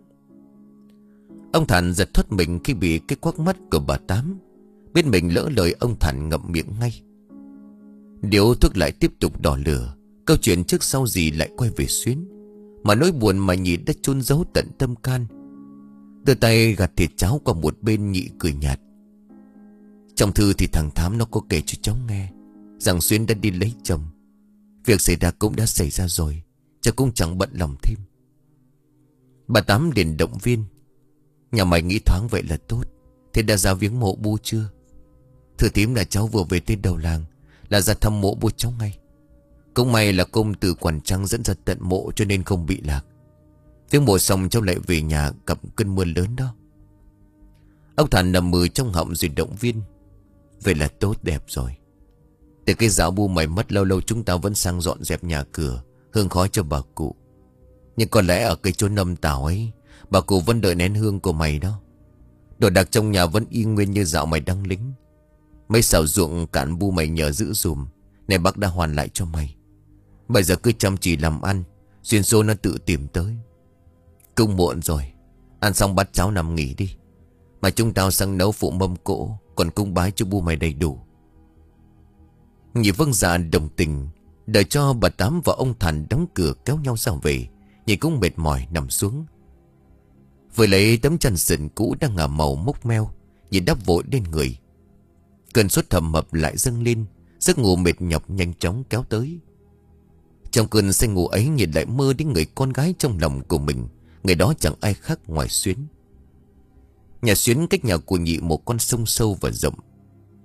Ông Thản giật thoát mình khi bị cái quắc mắt của bà Tám. Biết mình lỡ lời, ông Thản ngậm miệng ngay. Điếu thuốc lại tiếp tục đỏ lửa. Câu chuyện trước sau gì lại quay về Xuyến, mà nỗi buồn mà Nhị đã chôn giấu tận tâm can. Đưa tay gạt thìa cháo qua một bên, Nhị cười nhạt. Trong thư thì thằng Thám nó có kể cho cháu nghe rằng Xuyến đã đi lấy chồng. Việc xảy ra cũng đã xảy ra rồi, cháu cũng chẳng bận lòng thêm. Bà Tám liền động viên. Nhà mày nghĩ thoáng vậy là tốt. Thế đã ra viếng mộ bu chưa? Thưa thím là cháu vừa về tới đầu làng là ra thăm mộ bu cháu ngay. Cũng may là công từ Quản Trăng dẫn ra tận mộ cho nên không bị lạc. Viếng mộ xong cháu lại về nhà gặp cơn mưa lớn đó. Ông Thản nằm mừ trong họng rồi động viên. Vậy là tốt đẹp rồi. Từ cái dạo bu mày mất, lâu lâu chúng ta vẫn sang dọn dẹp nhà cửa, hương khói cho bà cụ. Nhưng có lẽ ở cái chỗ nâm tảo ấy, bà cụ vẫn đợi nén hương của mày đó. Đồ đạc trong nhà vẫn y nguyên như dạo mày đăng lính. Mấy xào ruộng cạn bu mày nhờ giữ dùm, này bác đã hoàn lại cho mày. Bây giờ cứ chăm chỉ làm ăn, duyên số nó tự tìm tới. Cũng muộn rồi, ăn xong bắt cháu nằm nghỉ đi. Mà chúng tao sang nấu phụ mâm cỗ, còn cúng bái cho bu mày đầy đủ. Nhị vâng dạ đồng tình. Đợi cho bà Tám và ông Thản đóng cửa kéo nhau ra về, Nhị cũng mệt mỏi nằm xuống. Vừa lấy tấm chăn sình cũ đang ngả màu mốc meo, Nhị đắp vội lên người. Cơn sốt thầm mập lại dâng lên, giấc ngủ mệt nhọc nhanh chóng kéo tới. Trong cơn say ngủ ấy, Nhị lại mơ đến người con gái trong lòng của mình. Người đó chẳng ai khác ngoài Xuyến. Nhà Xuyến cách nhà của Nhị một con sông sâu và rộng.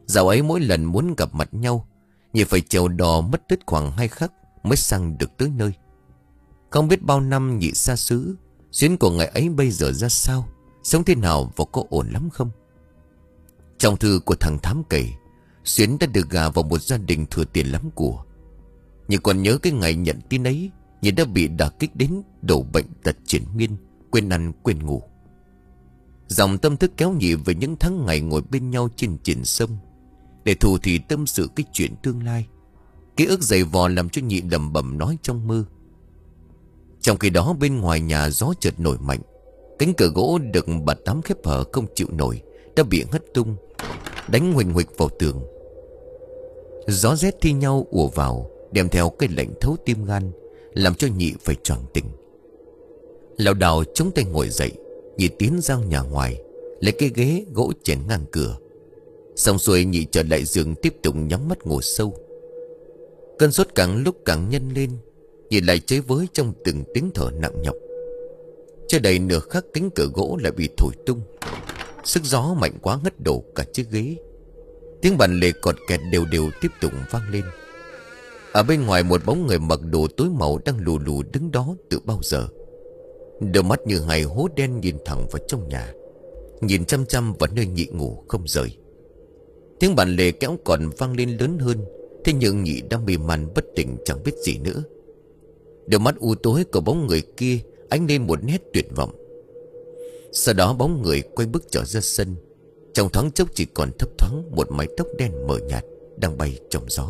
Dạo ấy mỗi lần muốn gặp mặt nhau, Nhị phải chèo đò mất đứt khoảng hai khắc mới sang được tới nơi. Không biết bao năm Nhị xa xứ, Xuyến của ngày ấy bây giờ ra sao, sống thế nào và có ổn lắm không? Trong thư của thằng Thám kể, Xuyến đã được gả vào một gia đình thừa tiền lắm của. Nhị còn nhớ cái ngày nhận tin ấy, Nhị đã bị đả kích đến đổ bệnh tật triển miên, quên ăn quên ngủ. Dòng tâm thức kéo Nhị về những tháng ngày ngồi bên nhau trên triển sông, để thù thì tâm sự cái chuyện tương lai. Ký ức dày vò làm cho Nhị lẩm bẩm nói trong mơ. Trong khi đó bên ngoài nhà gió chợt nổi mạnh. Cánh cửa gỗ được bà Tám khép hở không chịu nổi đã bị hất tung, đánh huỳnh huỳnh vào tường. Gió rét thi nhau ùa vào, đem theo cái lạnh thấu tim gan, làm cho Nhị phải choàng tỉnh. Lảo đảo chống tay ngồi dậy, Nhị tiến ra nhà ngoài, lấy cái ghế gỗ chèn ngang cửa. Xong xuôi Nhị trở lại giường tiếp tục nhắm mắt ngủ sâu. Cơn sốt càng lúc càng nhân lên, Nhị lại chơi với trong từng tiếng thở nặng nhọc. Chưa đầy nửa khắc cánh cửa gỗ lại bị thổi tung. Sức gió mạnh quá ngất đổ cả chiếc ghế. Tiếng bàn lề cọt kẹt đều đều tiếp tục vang lên. Ở bên ngoài một bóng người mặc đồ tối màu đang lù lù đứng đó từ bao giờ. Đôi mắt như hai hố đen nhìn thẳng vào trong nhà, nhìn chăm chăm vào nơi Nhị ngủ không rời. Tiếng bàn lề kéo còn vang lên lớn hơn. Thế nhưng Nhị đang mê man bất tỉnh chẳng biết gì nữa. Đôi mắt u tối của bóng người kia ánh lên một nét tuyệt vọng. Sau đó bóng người quay bước trở ra sân. Trong thoáng chốc chỉ còn thấp thoáng một mái tóc đen mờ nhạt đang bay trong gió.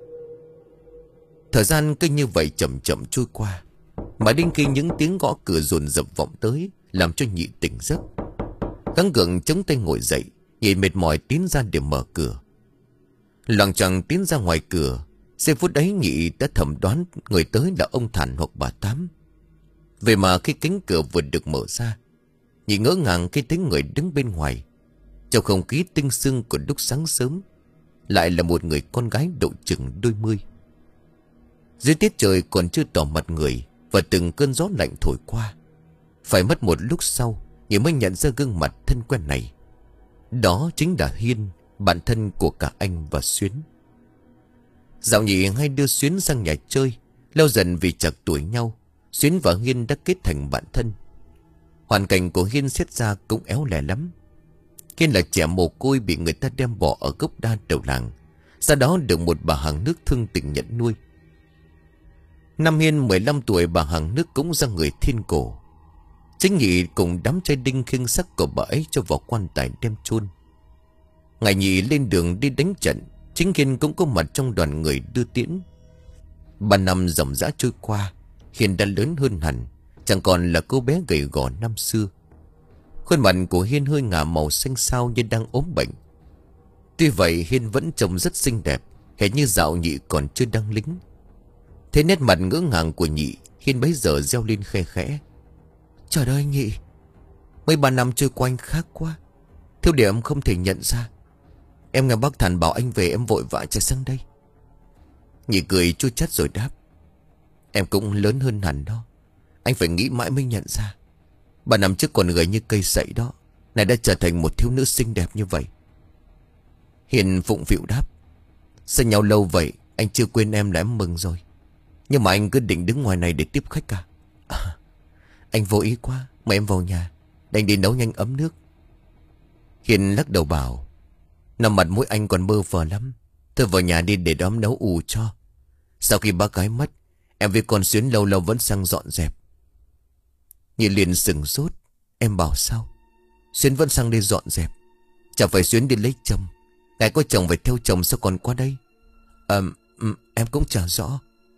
Thời gian cứ như vậy chậm chậm trôi qua, mà đến khi những tiếng gõ cửa dồn dập vọng tới, làm cho Nhị tỉnh giấc. Gắng gượng chống tay ngồi dậy, Nhị mệt mỏi tiến ra để mở cửa. Loằng choạng tiến ra ngoài cửa, giây phút ấy Nhị đã thẩm đoán người tới là ông Thản hoặc bà Tám. Vậy mà khi cánh cửa vừa được mở ra, Nhị ngỡ ngàng khi thấy người đứng bên ngoài. Trong không khí tinh sương của lúc sáng sớm, lại là một người con gái độ chừng đôi mươi. Dưới tiết trời còn chưa tỏ mặt người, và từng cơn gió lạnh thổi qua. Phải mất một lúc sau, Nhị mới nhận ra gương mặt thân quen này. Đó chính là Hiên, bạn thân của cả anh và Xuyến. Dạo Nhị hay đưa Xuyến sang nhà chơi. Lâu dần vì chạc tuổi nhau, Xuyến và Hiên đã kết thành bạn thân. Hoàn cảnh của Hiên xét ra cũng éo lè lắm. Hiên là trẻ mồ côi bị người ta đem bỏ ở gốc đa đầu làng, sau đó được một bà hàng nước thương tình nhận nuôi. Năm Hiên mười lăm tuổi, bà hàng nước cũng ra người thiên cổ. Chính Nhị cùng đám trai đinh khiêng xác của bà ấy cho vào quan tài đem chôn. Ngày Nhị lên đường đi đánh trận, chính Hiên cũng có mặt trong đoàn người đưa tiễn. Ba năm dòng dã trôi qua, Hiên đã lớn hơn hẳn, chẳng còn là cô bé gầy gò năm xưa. Khuôn mặt của Hiên hơi ngả màu xanh xao như đang ốm bệnh. Tuy vậy Hiên vẫn trông rất xinh đẹp, hệt như dạo Nhị còn chưa đăng lính. Thế nét mặt ngỡ ngàng của Nhị, Hiên bấy giờ reo lên khe khẽ: "Trời ơi Nhị, mấy ba năm trôi qua anh khác quá. Thiếu điều em không thể nhận ra. Em nghe bác Thản bảo anh về, em vội vã chạy sang đây." Nhị cười chua chát rồi đáp: "Em cũng lớn hơn hẳn đó. Anh phải nghĩ mãi mới nhận ra. Ba năm trước còn gầy như cây sậy đó, này đã trở thành một thiếu nữ xinh đẹp như vậy." Hiền phụng phịu đáp: "Xa nhau lâu vậy, anh chưa quên em là em mừng rồi. Nhưng mà anh cứ định đứng ngoài này để tiếp khách à?" À, anh vô ý quá, mời em vào nhà, đành đi nấu nhanh ấm nước." Hiền lắc đầu bảo: "Nằm mặt mũi anh còn bơ phờ lắm. Thôi vào nhà đi để đóm nấu ù cho. Sau khi bác gái mất, em với con Xuyến lâu lâu vẫn sang dọn dẹp." Nhị liền sừng sốt: "Em bảo sao? Xuyến vẫn sang đây dọn dẹp? Chẳng phải Xuyến đi lấy chồng? Ngài có chồng phải theo chồng sao còn qua đây?" À, em cũng chẳng rõ."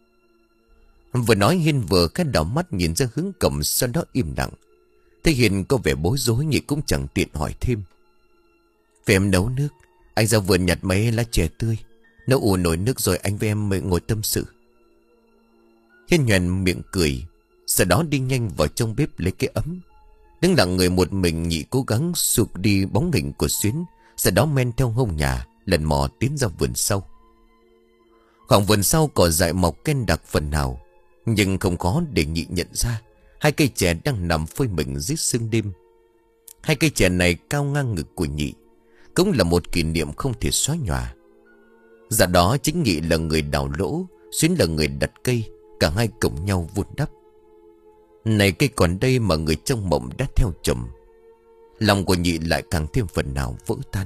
Vừa nói Hiên vừa khẽ đảo mắt nhìn ra hướng cổng, sau đó im lặng. Thấy Hiên có vẻ bối rối, Nhị cũng chẳng tiện hỏi thêm. "Về em nấu nước, anh ra vườn nhặt mấy lá chè tươi, nấu ủ nồi nước rồi anh với em mới ngồi tâm sự." Hiên nhoẻn miệng cười, sau đó đi nhanh vào trong bếp lấy cái ấm. Đứng lặng người một mình, Nhị cố gắng sụp đi bóng hình của Xuyến, sau đó men theo hông nhà lần mò tiến ra vườn sau. Khoảng vườn sau cỏ dại mọc ken đặc phần nào, nhưng không khó để Nhị nhận ra hai cây chè đang nằm phơi mình dưới sương đêm. Hai cây chè này cao ngang ngực của Nhị, cũng là một kỷ niệm không thể xóa nhòa. Dạ đó chính Nghị là người đào lỗ, Xuyến là người đặt cây, cả hai cùng nhau vun đắp. Này cây còn đây mà người trong mộng đã theo chồng. Lòng của Nhị lại càng thêm phần nào vỡ tan.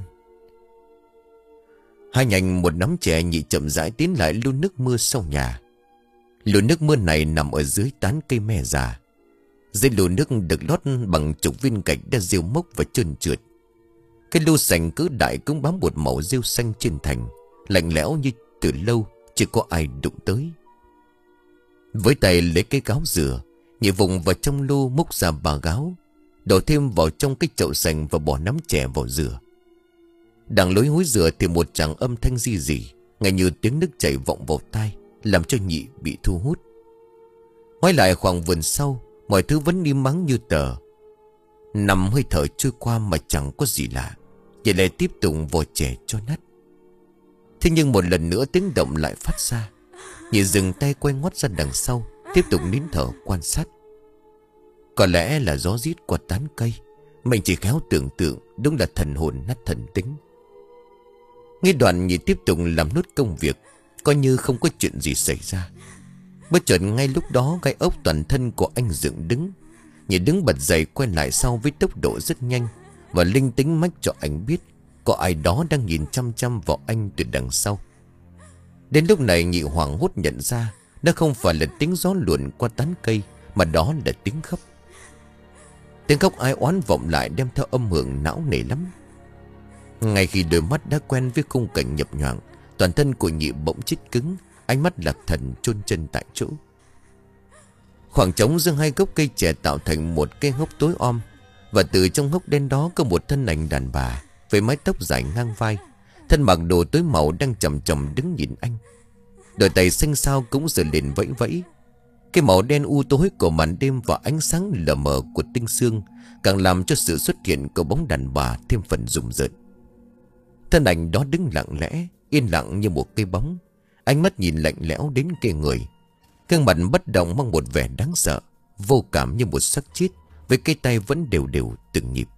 Hai nhành một nắm chè, Nhị chậm rãi tiến lại lu nước mưa sau nhà. Lù nước mưa này nằm ở dưới tán cây me già. Dưới lù nước được lót bằng chục viên gạch đã rêu mốc và trơn trượt. Cái lu sành cứ đại cũng bám một màu rêu xanh trên thành, lạnh lẽo như từ lâu chưa có ai đụng tới. Với tay lấy cái gáo dừa, Nhị vùng vào trong lu múc ra ba gáo, đổ thêm vào trong cái chậu sành và bỏ nắm chè vào dừa. Đằng lối húi dừa thì một tràng âm thanh ri rỉ, ngay như tiếng nước chảy vọng vào tai, làm cho Nhị bị thu hút. Quay lại khoảng vườn sau, mọi thứ vẫn im mắng như tờ. Nằm hơi thở trôi qua mà chẳng có gì lạ, Nhị lại tiếp tục vò chè cho nát. Thế nhưng một lần nữa tiếng động lại phát ra. Nhị dừng tay quay ngoắt ra đằng sau, tiếp tục nín thở quan sát. Có lẽ là gió rít qua tán cây, mình chỉ khéo tưởng tượng đúng là thần hồn nát thần tính. Nghe đoạn Nhị tiếp tục làm nốt công việc, coi như không có chuyện gì xảy ra. Bất chợt ngay lúc đó gai ốc toàn thân của anh dựng đứng. Nhị đứng bật dậy quay lại sau với tốc độ rất nhanh, và linh tính mách cho anh biết có ai đó đang nhìn chăm chăm vào anh từ đằng sau. Đến lúc này Nhị hoảng hốt nhận ra đó không phải là tiếng gió luồn qua tán cây, mà đó là tiếng khóc. Tiếng khóc ai oán vọng lại đem theo âm hưởng não nề lắm. Ngay khi đôi mắt đã quen với khung cảnh nhập nhoạng, toàn thân của Nhị bỗng chết cứng, ánh mắt lạc thần chôn chân tại chỗ. Khoảng trống giữa hai gốc cây chè tạo thành một cái hốc tối om, và từ trong hốc đen đó có một thân ảnh đàn bà với mái tóc dài ngang vai, thân mặc đồ tối màu đang chầm chầm đứng nhìn anh. Đôi tay xanh xao cũng giơ lên vẫy vẫy. Cái màu đen u tối của màn đêm và ánh sáng lờ mờ của tinh sương càng làm cho sự xuất hiện của bóng đàn bà thêm phần rùng rợn. Thân ảnh đó đứng lặng lẽ, yên lặng như một cây bóng, ánh mắt nhìn lạnh lẽo đến kề người. Gương mặt bất động mang một vẻ đáng sợ, vô cảm như một xác chết, với cái tay vẫn đều đều từng nhịp.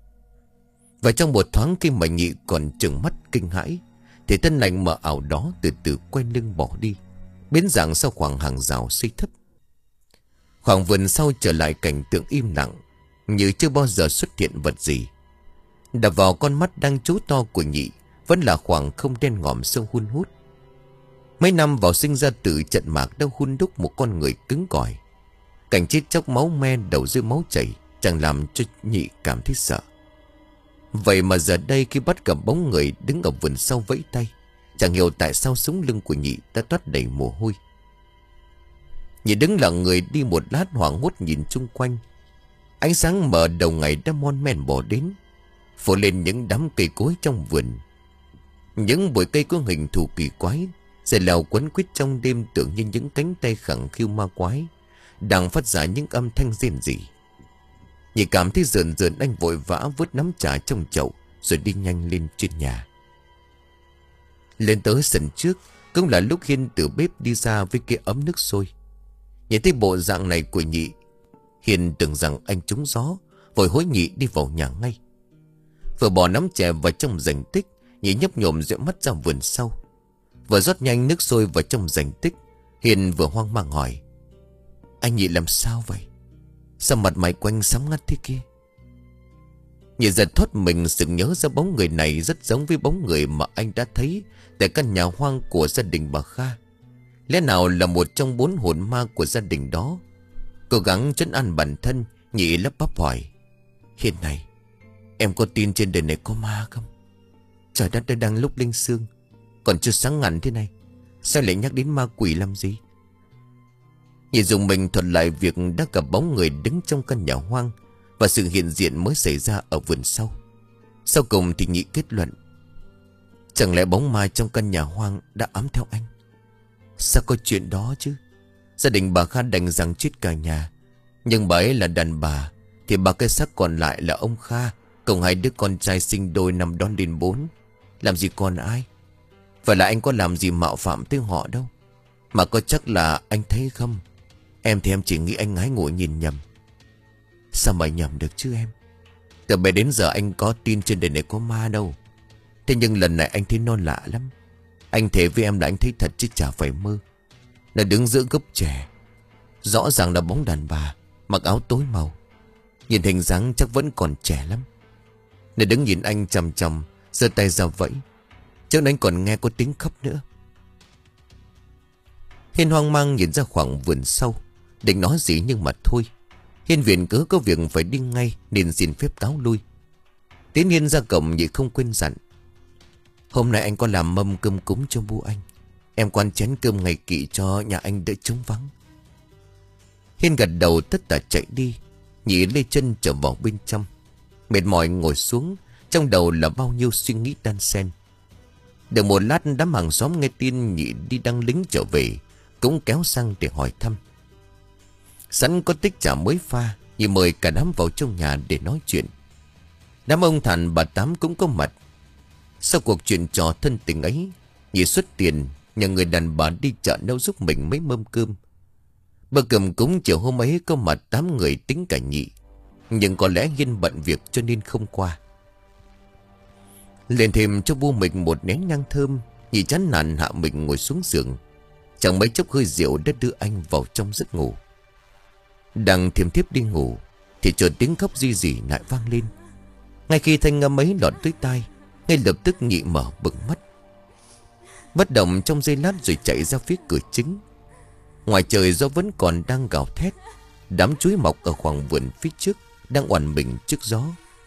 Và trong một thoáng khi mà Nhị còn trừng mắt kinh hãi, thì thân ảnh mờ ảo đó từ từ quay lưng bỏ đi, biến dạng sau khoảng hàng rào xây thấp. Khoảng vườn sau trở lại cảnh tượng im lặng, như chưa bao giờ xuất hiện vật gì. Đập vào con mắt đang trố to của Nhị vẫn là khoảng không đen ngòm sâu hun hút. Mấy năm vào sinh ra từ trận mạc đã hun đúc một con người cứng cỏi. Cảnh chết chóc máu me đầu rơi máu chảy chẳng làm cho Nhị cảm thấy sợ. Vậy mà giờ đây khi bắt gặp bóng người đứng ở vườn sau vẫy tay, chẳng hiểu tại sao sống lưng của Nhị đã toát đầy mồ hôi. Nhị đứng lặng người đi một lát, hoảng hốt nhìn chung quanh. Ánh sáng mờ đầu ngày đã mon men bỏ đến, phủ lên những đám cây cối trong vườn. Những bụi cây có hình thù kỳ quái, dày leo quấn quýt trong đêm, tưởng như những cánh tay khẳng khiu ma quái đang phát ra những âm thanh rên rỉ. Nhị cảm thấy rợn rợn, anh vội vã vớt nắm trà trong chậu rồi đi nhanh lên trên nhà. Lên tới sân trước cũng là lúc Hiên từ bếp đi ra với cái ấm nước sôi. Nhìn thấy bộ dạng này của Nhị, Hiên tưởng rằng anh trúng gió, vội hối Nhị đi vào nhà ngay. Vừa bỏ nắm chè vào trong rành tích, Nhị nhấp nhổm dõi mắt ra vườn sau. Vừa rót nhanh nước sôi vào trong rành tích, Hiên vừa hoang mang hỏi: "Anh Nhị làm sao vậy? Sao mặt mày của anh sám ngắt thế kia?" Nhị giật thoát mình, sực nhớ ra bóng người này rất giống với bóng người mà anh đã thấy tại căn nhà hoang của gia đình bà Kha. Lẽ nào là một trong bốn hồn ma của gia đình đó? Cố gắng trấn an bản thân, Nhị lắp bắp hỏi: "Hiên này, em có tin trên đời này có ma không? Trời đất ơi, đang lúc linh sương, còn chưa sáng ngẳn thế này, sao lại nhắc đến ma quỷ làm gì?" Nhị dùng mình thuật lại việc đã gặp bóng người đứng trong căn nhà hoang và sự hiện diện mới xảy ra ở vườn sau. Sau cùng thì Nhị kết luận: chẳng lẽ bóng ma trong căn nhà hoang đã ám theo anh? Sao có chuyện đó chứ? Gia đình bà Kha đành rằng chết cả nhà, nhưng bà ấy là đàn bà, thì bà cái xác còn lại là ông Kha cùng hai đứa con trai sinh đôi năm đón đến bốn. Làm gì còn ai? Và là anh có làm gì mạo phạm tới họ đâu. Mà có chắc là anh thấy không? Em thì em chỉ nghĩ anh ngái ngủ nhìn nhầm. Sao mà nhầm được chứ em? Từ bé đến giờ anh có tin trên đời này có ma đâu. Thế nhưng lần này anh thấy nó lạ lắm. Anh thề với em là anh thấy thật chứ chả phải mơ. Nó đứng giữa gốc chè, rõ ràng là bóng đàn bà, mặc áo tối màu. Nhìn hình dáng chắc vẫn còn trẻ lắm. Nó đứng nhìn anh chằm chằm, giơ tay ra vẫy. Trước anh còn nghe có tiếng khóc nữa. Hiên hoang mang nhìn ra khoảng vườn sau, định nói gì nhưng mà thôi. Hiên viện cứ có việc phải đi ngay nên xin phép cáo lui. Tiến Hiên ra cổng nhưng không quên dặn: hôm nay anh có làm mâm cơm cúng cho bu anh. Em quan chén cơm ngày kỵ cho nhà anh đỡ trống vắng. Hiên gật đầu tất tả chạy đi. Nhị lê chân trở vào bên trong, mệt mỏi ngồi xuống. Trong đầu là bao nhiêu suy nghĩ đan xen. Được một lát, đám hàng xóm nghe tin Nhị đi đăng lính trở về cũng kéo sang để hỏi thăm. Sẵn có tích trà mới pha, Nhị mời cả đám vào trong nhà để nói chuyện. Đám ông Thản bà Tám cũng có mặt. Sau cuộc chuyện trò thân tình ấy, Nhị xuất tiền nhờ người đàn bà đi chợ nấu giúp mình mấy mâm cơm. Bữa cơm cúng chiều hôm ấy có mặt tám người tính cả Nhị, nhưng có lẽ Hiên bận việc cho nên không qua. Lên thêm cho bu mình một nén nhang thơm, Nhị chán nản hạ mình ngồi xuống giường. Chẳng mấy chốc hơi rượu đã đưa anh vào trong giấc ngủ. Đang thiêm thiếp đi ngủ thì chợt tiếng khóc ri rỉ lại vang lên. Ngay khi thanh âm ấy lọt tới tai, ngay lập tức Nhị mở bừng mắt. Bất động trong giây lát rồi chạy ra phía cửa chính. Ngoài trời gió vẫn còn đang gào thét. Đám chuối mọc ở khoảng vườn phía trước đang oằn mình trước gió.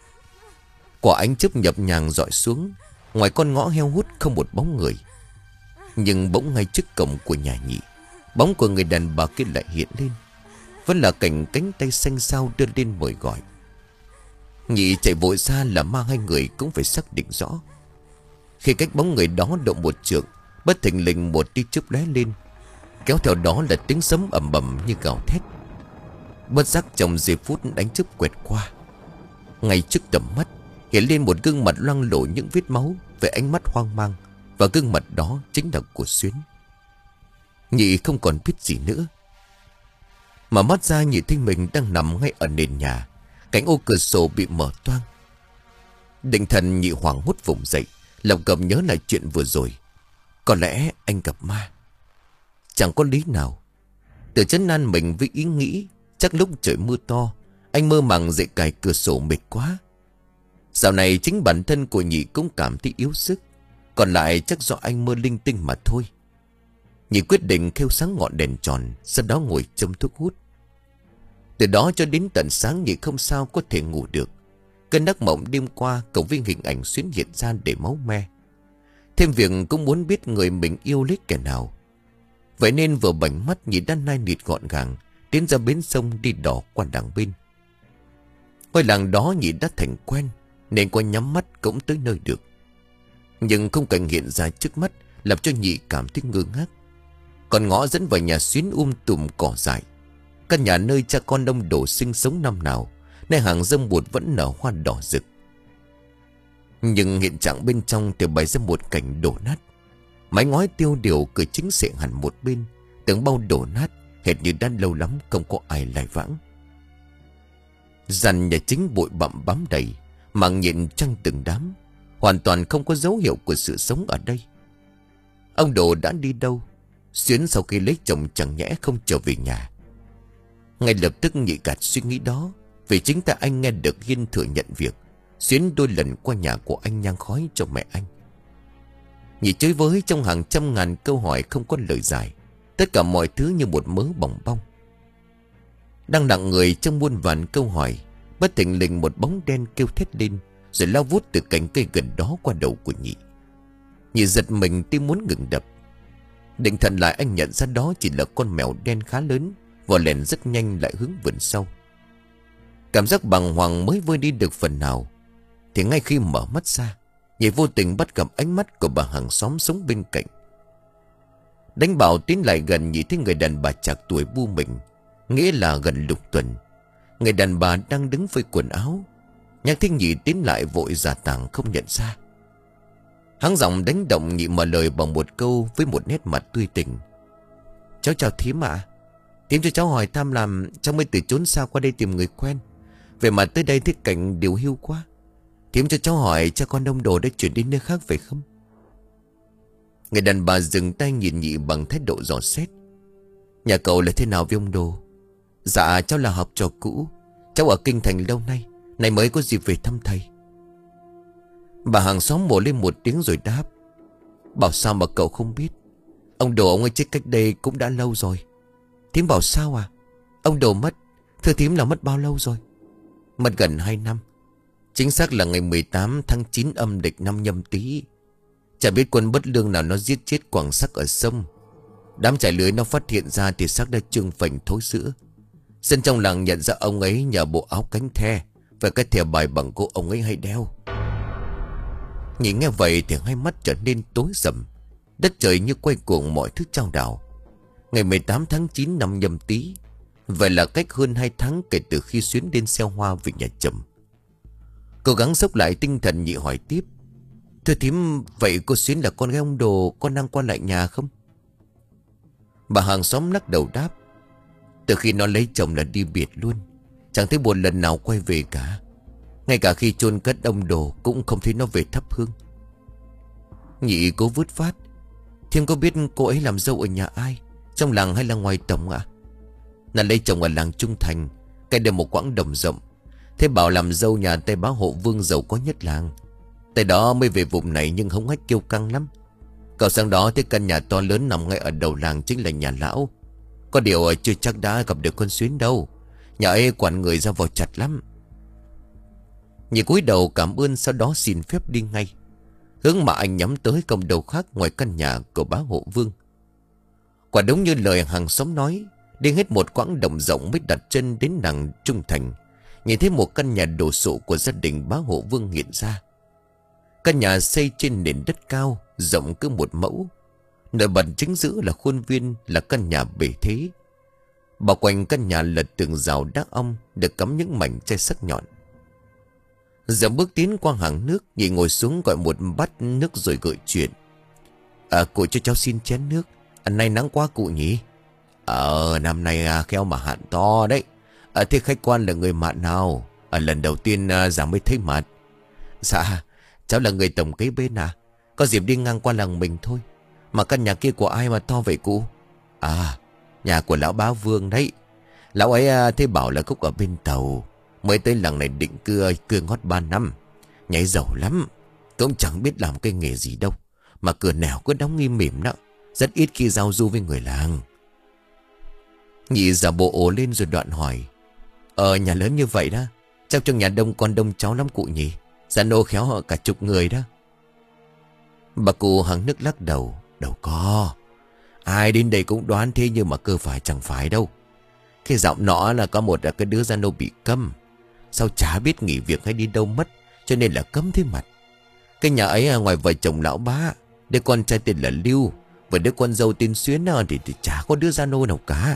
Quả ánh chớp nhập nhàng rọi xuống. Ngoài con ngõ heo hút không một bóng người. Nhưng bỗng ngay trước cổng của nhà Nhị, bóng của người đàn bà kia lại hiện lên. Vẫn là cảnh cánh tay xanh xao đưa lên mời gọi. Nhị chạy vội ra là mang hai người cũng phải xác định rõ. Khi cách bóng người đó độ một trượng, bất thình lình một tia chớp lóe lên, kéo theo đó là tiếng sấm ầm ầm như gào thét. Bất giác trong giây phút đánh chớp quẹt qua, ngay trước tầm mắt hiện lên một gương mặt loang lổ những vết máu, với ánh mắt hoang mang. Và gương mặt đó chính là của Xuyến. Nhị không còn biết gì nữa. Mà mắt ra Nhị thấy mình đang nằm ngay ở nền nhà. Cánh ô cửa sổ bị mở toang. Định thần Nhị hoảng hốt vùng dậy, lòng cầm nhớ lại chuyện vừa rồi. Có lẽ anh gặp ma. Chẳng có lý nào. Tự trấn an mình với ý nghĩ chắc lúc trời mưa to, anh mơ màng dậy cài cửa sổ mệt quá. Dạo này chính bản thân của Nhị cũng cảm thấy yếu sức. Còn lại chắc do anh mơ linh tinh mà thôi. Nhị quyết định khêu sáng ngọn đèn tròn, sau đó ngồi châm thuốc hút. Từ đó cho đến tận sáng Nhị không sao có thể ngủ được. Cơn ác mộng đêm qua cộng với hình ảnh Xuyến hiện ra để máu me. Thêm việc cũng muốn biết người mình yêu lấy kẻ nào. Vậy nên vừa bảnh mắt Nhị đã nai nịt gọn gàng tiến ra bến sông đi đò qua đằng bên. Ngôi làng đó Nhị đã thành quen, nên qua nhắm mắt cũng tới nơi được. Nhưng không cảnh hiện ra trước mắt làm cho Nhị cảm thấy ngơ ngác. Còn ngõ dẫn vào nhà Xuyến um tùm cỏ dại. Căn nhà nơi cha con ông Đồ sinh sống năm nào, nay hàng dâm bụt vẫn nở hoa đỏ rực. Nhưng hiện trạng bên trong thì bày ra một cảnh đổ nát. Mái ngói tiêu điều, cửa chính xệ hẳn một bên, tường bao đổ nát, hệt như đã lâu lắm không có ai lại vãng. Dàn nhà chính bụi bặm bám đầy, màng nhện trăng từng đám, hoàn toàn không có dấu hiệu của sự sống ở đây. Ông Đồ đã đi đâu? Xuyến sau khi lấy chồng chẳng nhẽ không trở về nhà. Ngay lập tức Nhị gạt suy nghĩ đó, vì chính tại anh nghe được Hiên thừa nhận việc Xuyến đôi lần qua nhà của anh nhang khói cho mẹ anh. Nhị chơi với trong hàng trăm ngàn câu hỏi không có lời giải. Tất cả mọi thứ như một mớ bòng bong. Đang nặng người trong muôn vàn câu hỏi, bất thình lình một bóng đen kêu thét lên, rồi lao vút từ cành cây gần đó qua đầu của Nhị. Nhị giật mình, tim muốn ngừng đập. Định thần lại, anh nhận ra đó chỉ là con mèo đen khá lớn, vò lẻn rất nhanh lại hướng vườn sau. Cảm giác bàng hoàng mới vơi đi được phần nào, thì ngay khi mở mắt ra, Nhị vô tình bắt gặp ánh mắt của bà hàng xóm sống bên cạnh. Đánh bảo tiến lại gần, Nhị thấy người đàn bà chạc tuổi bu mình, nghĩa là gần lục tuần. Người đàn bà đang đứng phơi quần áo. Nhắc thấy Nhị tiến lại vội giả tàng không nhận ra. Hắng giọng đánh động, Nhị mở lời bằng một câu với một nét mặt tươi tỉnh. Cháu chào thím ạ. À. Thím cho cháu hỏi thăm làm cháu mới từ trốn xa qua đây tìm người quen. Về mà tới đây thấy cảnh điều hưu quá. Thím cho cháu hỏi cha con ông Đồ đã chuyển đến nơi khác phải không? Người đàn bà dừng tay nhìn Nhị bằng thái độ dò xét. Nhà cậu là thế nào với ông Đồ? Dạ cháu là học trò cũ. Cháu ở kinh thành lâu nay, nay mới có dịp về thăm thầy. Bà hàng xóm mổ lên một tiếng rồi đáp. Bảo sao mà cậu không biết? Ông Đồ ông ấy chết cách đây cũng đã lâu rồi. Thím bảo sao à? Ông Đồ mất, thưa thím là mất bao lâu rồi? Mất gần hai năm. Chính xác là ngày mười tám tháng chín âm lịch năm Nhâm Tý. Chả biết quân bất lương nào nó giết chết quảng sắc ở sông. Đám trải lưới nó phát hiện ra thì xác đã trương phành thối rữa. Dân trong làng nhận ra ông ấy nhờ bộ áo cánh the và cái thẻ bài bằng cô ông ấy hay đeo. Nhìn nghe vậy thì hai mắt trở nên tối sầm. Đất trời như quay cuồng mọi thứ chao đảo. Ngày mười tám tháng chín năm Nhâm Tý. Vậy là cách hơn hai tháng kể từ khi Xuyến đến xeo hoa về nhà chồng. Cố gắng sốc lại tinh thần, Nhị hỏi tiếp. Thưa thím, vậy cô Xuyến là con gái ông Đồ, con đang qua lại nhà không? Bà hàng xóm lắc đầu đáp. Từ khi nó lấy chồng là đi biệt luôn. Chẳng thấy một lần nào quay về cả. Ngay cả khi chôn cất ông Đồ cũng không thấy nó về thắp hương. Nhị cố vứt phát. Thím có biết cô ấy làm dâu ở nhà ai, trong làng hay là ngoài tổng ạ? À? Nó lấy chồng ở làng Trung Thành, cách đây một quãng đồng rộng. Thế bảo làm dâu nhà tay bá hộ Vương giàu có nhất làng. Tại đó mới về vùng này nhưng hống hách kêu căng lắm. Cậu sang đó thấy căn nhà to lớn nằm ngay ở đầu làng chính là nhà lão. Có điều chưa chắc đã gặp được con Xuyến đâu. Nhà ấy quản người ra vào chặt lắm. Nhị cúi đầu cảm ơn, sau đó xin phép đi ngay. Hướng mà anh nhắm tới không đâu khác ngoài căn nhà của bá hộ Vương. Quả đúng như lời hàng xóm nói. Đi hết một quãng đồng rộng mới đặt chân đến làng Trung Thành. Nhìn thấy một căn nhà đồ sộ của gia đình bá hộ Vương hiện ra. Căn nhà xây trên nền đất cao, rộng cứ một mẫu. Nổi bật chính giữa là khuôn viên, là căn nhà bề thế. Bao quanh căn nhà là tường rào đá ong, được cắm những mảnh chai sắc nhọn. Giờ bước tiến qua hàng nước, Nhị ngồi xuống gọi một bát nước rồi gợi chuyện. À, cụ cho cháu xin chén nước. Hôm nay nắng quá cụ nhỉ? Ờ, năm nay à, khéo mà hạn to đấy. À, thế khách quan là người mạn nào? À, lần đầu tiên à, già mới thấy mặt. Dạ, cháu là người tổng kế bên à? Có dịp đi ngang qua làng mình thôi. Mà căn nhà kia của ai mà to vậy cụ? À, nhà của lão bá Vương đấy. Lão ấy à, thế bảo là Cúc ở bên Tàu. Mới tới làng này định cưa cưa ngót ba năm. Nhảy giàu lắm. Cũng chẳng biết làm cái nghề gì đâu. Mà cửa nẻo cứ đóng nghiêm mỉm đó. Rất ít khi giao du với người làng. Nhị giả bộ ồ lên rồi đoạn hỏi. Ờ, nhà lớn như vậy đó, chắc trong nhà đông con đông cháu lắm cụ nhỉ? Gia nô khéo họ cả chục người đó. Bà cụ hằng nước lắc đầu. Đâu có. Ai đến đây cũng đoán thế, nhưng mà cơ phải chẳng phải đâu. Cái giọng nó là có một là cái đứa gia nô bị câm. Sao chả biết nghỉ việc hay đi đâu mất, cho nên là cấm thế mặt. Cái nhà ấy ngoài vợ chồng lão bá, đứa con trai tên là Lưu và đứa con dâu tên Xuyến thì, thì chả có đứa gia nô nào cả.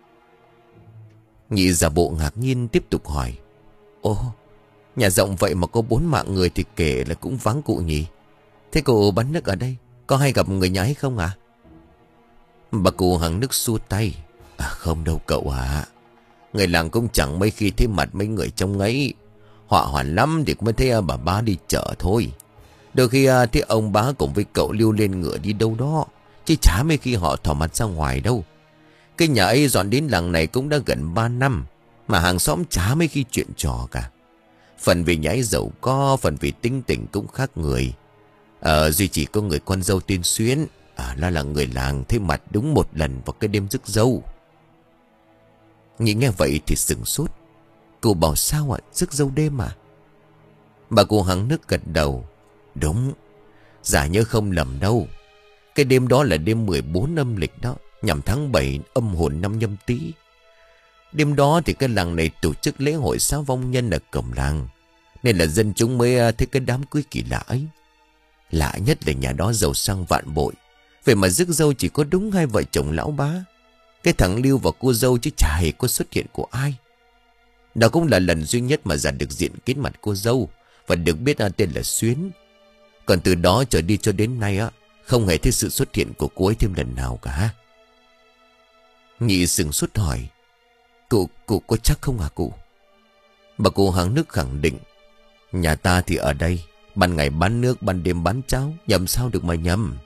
Nhị giả bộ ngạc nhiên tiếp tục hỏi. Ồ, nhà rộng vậy mà có bốn mạng người thì kể là cũng vắng cụ nhỉ? Thế cụ bán nước ở đây có hay gặp người nhà ấy không à? Bà cụ hằng nước xua tay. À, không đâu cậu ạ. Người làng cũng chẳng mấy khi thấy mặt mấy người trong ấy. Họa hoạn lắm thì mới thấy bà bá đi chợ thôi. Đôi khi thấy ông bá cùng với cậu Lưu lên ngựa đi đâu đó, chứ chả mấy khi họ thò mặt ra ngoài đâu. Cái nhà ấy dọn đến làng này cũng đã gần ba năm, mà hàng xóm chả mấy khi chuyện trò cả. Phần vì nhà ấy giàu có, phần vì tính tình cũng khác người. Ờ, duy chỉ có người con dâu tên Xuyến, à, là là người làng thấy mặt đúng một lần vào cái đêm rước dâu. Nghĩ nghe vậy thì sửng sốt. Cô bảo sao ạ? Rước dâu đêm à? Bà cô hắng nước gật đầu. Đúng, giả nhớ không lầm đâu. Cái đêm đó là đêm mười bốn âm lịch đó, nhằm tháng bảy âm hồn năm Nhâm Tý. Đêm đó thì cái làng này tổ chức lễ hội sáng vong nhân ở cổng làng, nên là dân chúng mới thấy cái đám cưới kỳ lạ ấy. Lạ nhất là nhà đó giàu sang vạn bội. Vậy mà rước dâu chỉ có đúng hai vợ chồng lão bá, cái thằng Lưu và cô dâu, chứ chả hề có xuất hiện của ai. Đó cũng là lần duy nhất mà dàn được diện kiến mặt cô dâu và được biết tên là Xuyến. Còn từ đó trở đi cho đến nay á, không hề thấy sự xuất hiện của cô ấy thêm lần nào cả. Nhị sừng sốt hỏi. Cụ, cụ có chắc không hả cụ? Bà cụ hàng nước khẳng định. Nhà ta thì ở đây, ban ngày bán nước, ban đêm bán cháo, nhầm sao được mà nhầm.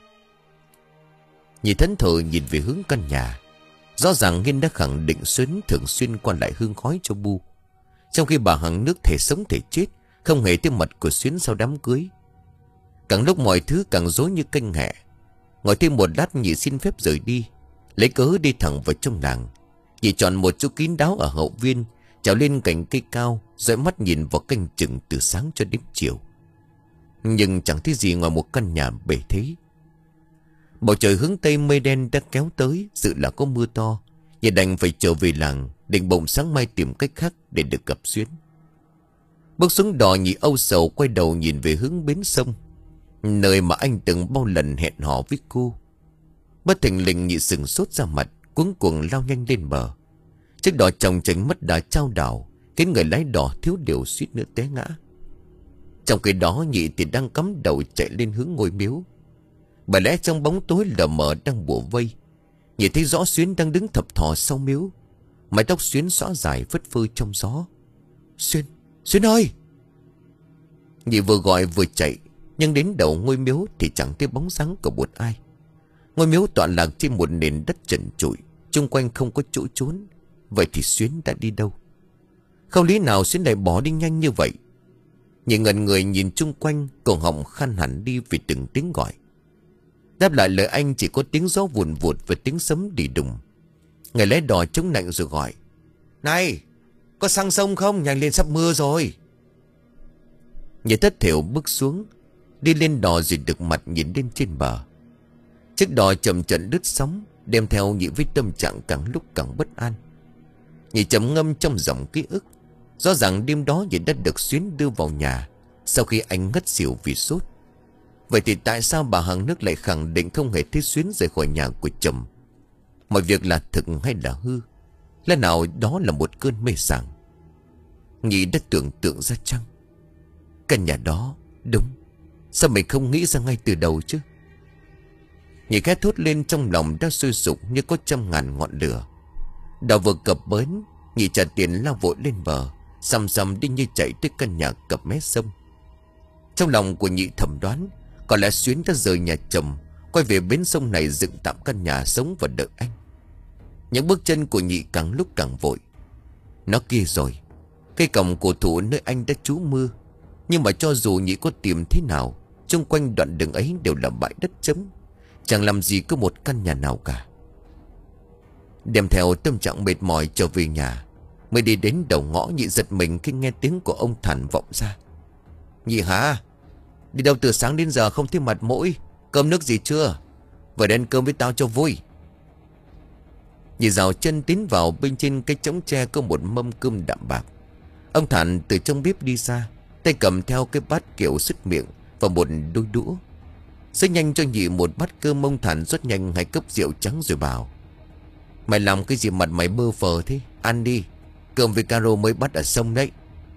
Nhị thẫn thờ nhìn về hướng căn nhà. Rõ ràng Nghiên đã khẳng định Xuyến thường xuyên quan lại hương khói cho Bu, trong khi bà Hằng nước thể sống thể chết, không hề tiếng mặt của Xuyến sau đám cưới. Càng lúc mọi thứ càng rối như canh hẹ. Ngồi thêm một lát, nhị xin phép rời đi, lấy cớ đi thẳng vào trong làng. Nhị chọn một chỗ kín đáo ở hậu viên, trèo lên cành cây cao, dõi mắt nhìn vào canh chừng từ sáng cho đến chiều. Nhưng chẳng thấy gì ngoài một căn nhà bề thế. Bầu trời hướng tây mây đen đã kéo tới, dự là có mưa to. Nhị đành phải trở về làng, định bụng sáng mai tìm cách khác để được gặp Xuyến. Bước xuống đò, nhị âu sầu quay đầu nhìn về hướng bến sông, nơi mà anh từng bao lần hẹn hò với cô. Bất thình lình nhị sừng sốt ra mặt, cuống cuồng lao nhanh lên bờ. Chiếc đò chồng chành mất đà chao đảo, khiến người lái đò thiếu điều suýt nữa té ngã. Trong khi đó, nhị thì đang cắm đầu chạy lên hướng ngôi miếu. Bởi lẽ trong bóng tối lờ mờ đang bủa vây, nhị thấy rõ Xuyến đang đứng thập thò sau miếu. Mái tóc Xuyến xõa dài phất phơ trong gió. Xuyến, Xuyến ơi! Nhị vừa gọi vừa chạy, nhưng đến đầu ngôi miếu thì chẳng thấy bóng dáng của một ai. Ngôi miếu tọa lạc trên một nền đất trần trụi, chung quanh không có chỗ trốn. Vậy thì Xuyến đã đi đâu? Không lý nào Xuyến lại bỏ đi nhanh như vậy. Nhị ngẩn người nhìn chung quanh, cổ họng khăn hẳn đi vì từng tiếng gọi. Đáp lại lời anh chỉ có tiếng gió vùn vụt và tiếng sấm đi đùng. Người lái đò chống nạnh rồi gọi: Này, có sang sông không? Nhanh lên, sắp mưa rồi. Nhị thất thểu bước xuống, đi lên đò rồi được mặt nhìn lên trên bờ. Chiếc đò chậm chậm lướt sóng, đem theo nhị với tâm trạng càng lúc càng bất an. Nhị trầm ngâm trong dòng ký ức. Rõ ràng đêm đó nhị đã được Xuyến đưa vào nhà sau khi anh ngất xỉu vì sốt. Vậy thì tại sao bà Hằng nước lại khẳng định không hề thấy Xuyến rời khỏi nhà của chồng? Mọi việc là thực hay là hư? Lẽ nào đó là một cơn mê sảng? Nhị đã tưởng tượng ra chăng? Căn nhà đó, đúng, sao mình không nghĩ ra ngay từ đầu chứ? Nhị khẽ thốt lên, trong lòng đã sôi sục như có trăm ngàn ngọn lửa. Đào vừa cập bến, nhị trả tiền lao vội lên bờ, xăm xăm đi như chạy tới căn nhà cập mé sông. Trong lòng của nhị thầm đoán, có lẽ Xuyến đã rời nhà chồng, quay về bến sông này dựng tạm căn nhà sống và đợi anh. Những bước chân của nhị càng lúc càng vội. Nó kia rồi, cây còng cổ thụ nơi anh đã trú mưa. Nhưng mà cho dù nhị có tìm thế nào, xung quanh đoạn đường ấy đều là bãi đất trống, chẳng làm gì có một căn nhà nào cả. Đem theo tâm trạng mệt mỏi trở về nhà, mới đi đến đầu ngõ, nhị giật mình khi nghe tiếng của ông Thản vọng ra. Nhị hả? Đi đâu từ sáng đến giờ không thấy mặt mũi? Cơm nước gì chưa? Về đây ăn cơm với tao cho vui. Nhị rào chân tiến vào, bên trên cái chõng tre có một mâm cơm đạm bạc. Ông Thản từ trong bếp đi ra, tay cầm theo cái bát kiểu sứt miệng và một đôi đũa. Xới nhanh cho nhị một bát cơm, ông Thản rót nhanh hai cốc rượu trắng rồi bảo: Mày làm cái gì mặt mày bơ phờ thế? Ăn đi, cơm với caro mới bắt ở sông đấy.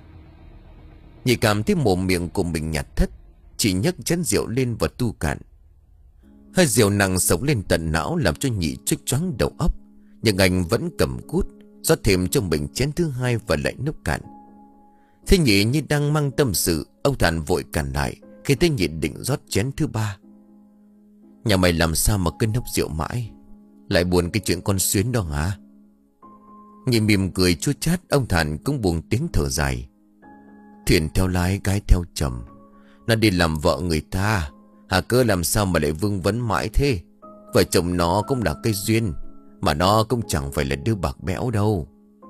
Nhị cảm thấy mồm miệng của mình nhạt thất, chỉ nhấc chén rượu lên và tu cạn. Hơi rượu nặng sống lên tận não, làm cho nhị choáng choáng đầu óc. Nhưng anh vẫn cầm cút, rót thêm cho mình chén thứ hai và lại nốc cạn. Thế nhị như đang mang tâm sự, ông Thản vội cản lại khi thấy nhị định rót chén thứ ba. Nhà mày làm sao mà cứ nốc rượu mãi? Lại buồn cái chuyện con Xuyến đó hả? Nhị mỉm cười chua chát, ông Thản cũng buông tiếng thở dài. Thuyền theo lái, gái theo chồng, nó đi làm vợ người ta, hà cơ làm sao mà lại vương vấn mãi thế? Vợ chồng nó cũng là cái duyên, mà nó cũng chẳng phải là đứa bạc bẽo đâu.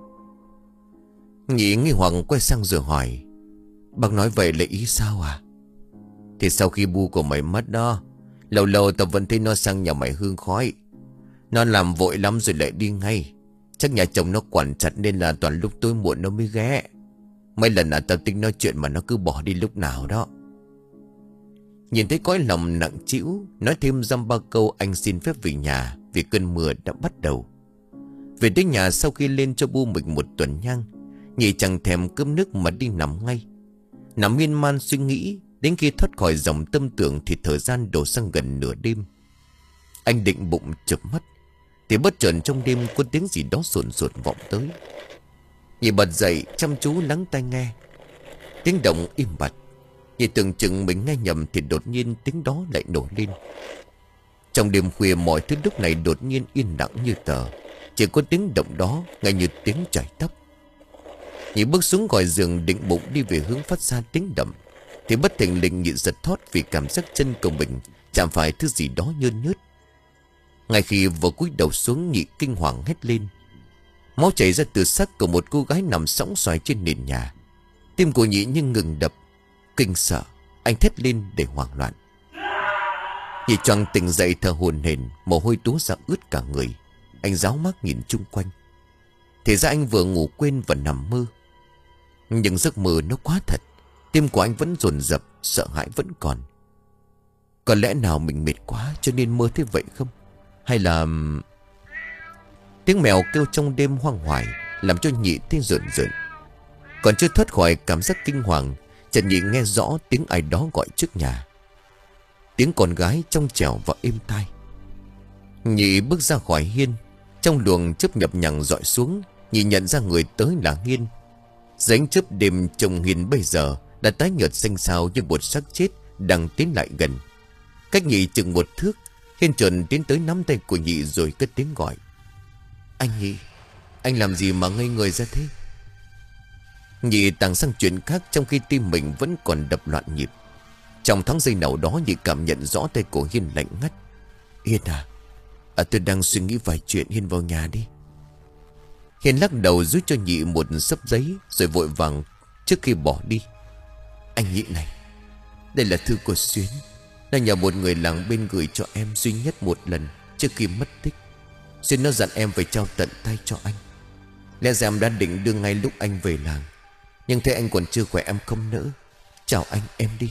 Nhị nghi hoặc quay sang rồi hỏi: Bác nói vậy là ý sao à? Thì sau khi bu của mày mất đó, lâu lâu tao vẫn thấy nó sang nhà mày hương khói. Nó làm vội lắm rồi lại đi ngay. Chắc nhà chồng nó quản chặt nên là toàn lúc tối muộn nó mới ghé. Mấy lần là tao tính nói chuyện mà nó cứ bỏ đi lúc nào đó. Nhìn thấy cõi lòng nặng trĩu, nói thêm dăm ba câu, anh xin phép về nhà vì cơn mưa đã bắt đầu. Về đến nhà sau khi lên cho bu mình một tuần nhang, nhị chẳng thèm cơm nước mà đi nằm ngay. Nằm miên man suy nghĩ, đến khi thoát khỏi dòng tâm tưởng thì thời gian đổ sang gần nửa đêm. Anh định bụng chợp mắt thì bất chợt trong đêm có tiếng gì đó sồn sồn vọng tới. Nhị bật dậy chăm chú lắng tai nghe. Tiếng động im bặt. Nhị tưởng chừng mình nghe nhầm thì đột nhiên tiếng đó lại nổi lên. Trong đêm khuya mọi thứ lúc này đột nhiên yên lặng như tờ. Chỉ có tiếng động đó ngay như tiếng chảy tóc. Nhị bước xuống khỏi giường định bụng đi về hướng phát ra tiếng động, thì bất thình lình nhị giật thót vì cảm giác chân của mình chạm phải thứ gì đó nhơn nhớt. Ngay khi vừa cúi đầu xuống, nhị kinh hoàng hét lên. Máu chảy ra từ xác của một cô gái nằm sõng soài trên nền nhà. Tim của nhị như ngừng đập. Kinh sợ, anh thét lên để hoảng loạn. Nhị choàng tỉnh dậy thở hổn hển, mồ hôi túa ra ướt cả người. Anh ráo mắt nhìn chung quanh. Thì ra anh vừa ngủ quên và nằm mơ. Nhưng giấc mơ nó quá thật. Tim của anh vẫn dồn dập, sợ hãi vẫn còn. Có lẽ nào mình mệt quá cho nên mơ thế vậy không? Hay là... Tiếng mèo kêu trong đêm hoang hoài làm cho nhị thấy rợn rợn. Còn chưa thoát khỏi cảm giác kinh hoàng, Trần Nhị nghe rõ tiếng ai đó gọi trước nhà. Tiếng con gái trong trẻo và êm tai. Nhị bước ra khỏi hiên. Trong luồng chớp nhập nhằng dọi xuống, Nhị nhận ra người tới là Hiên. Dánh chớp đêm trông Hiên bây giờ đã tái nhợt xanh xao như một xác chết đang tiến lại gần. Cách Nhị chừng một thước, Hiên trần tiến tới nắm tay của Nhị rồi cất tiếng gọi. Anh Nhị, anh làm gì mà ngây người ra thế? Nhị tàng sang chuyện khác trong khi tim mình vẫn còn đập loạn nhịp. Trong thoáng giây nào đó Nhị cảm nhận rõ tay của Hiên lạnh ngắt. Hiên à, à tôi đang suy nghĩ vài chuyện, Hiên vào nhà đi. Hiên lắc đầu rút cho Nhị một xấp giấy rồi vội vàng trước khi bỏ đi. Anh Nhị này, đây là thư của Xuyến. Là nhờ một người làng bên gửi cho em duy nhất một lần trước khi mất tích. Xuyến nó dặn em phải trao tận tay cho anh. Lẽ ra em đã định đưa ngay lúc anh về làng, nhưng thấy anh còn chưa khỏe em không nỡ. Chào anh, em đi.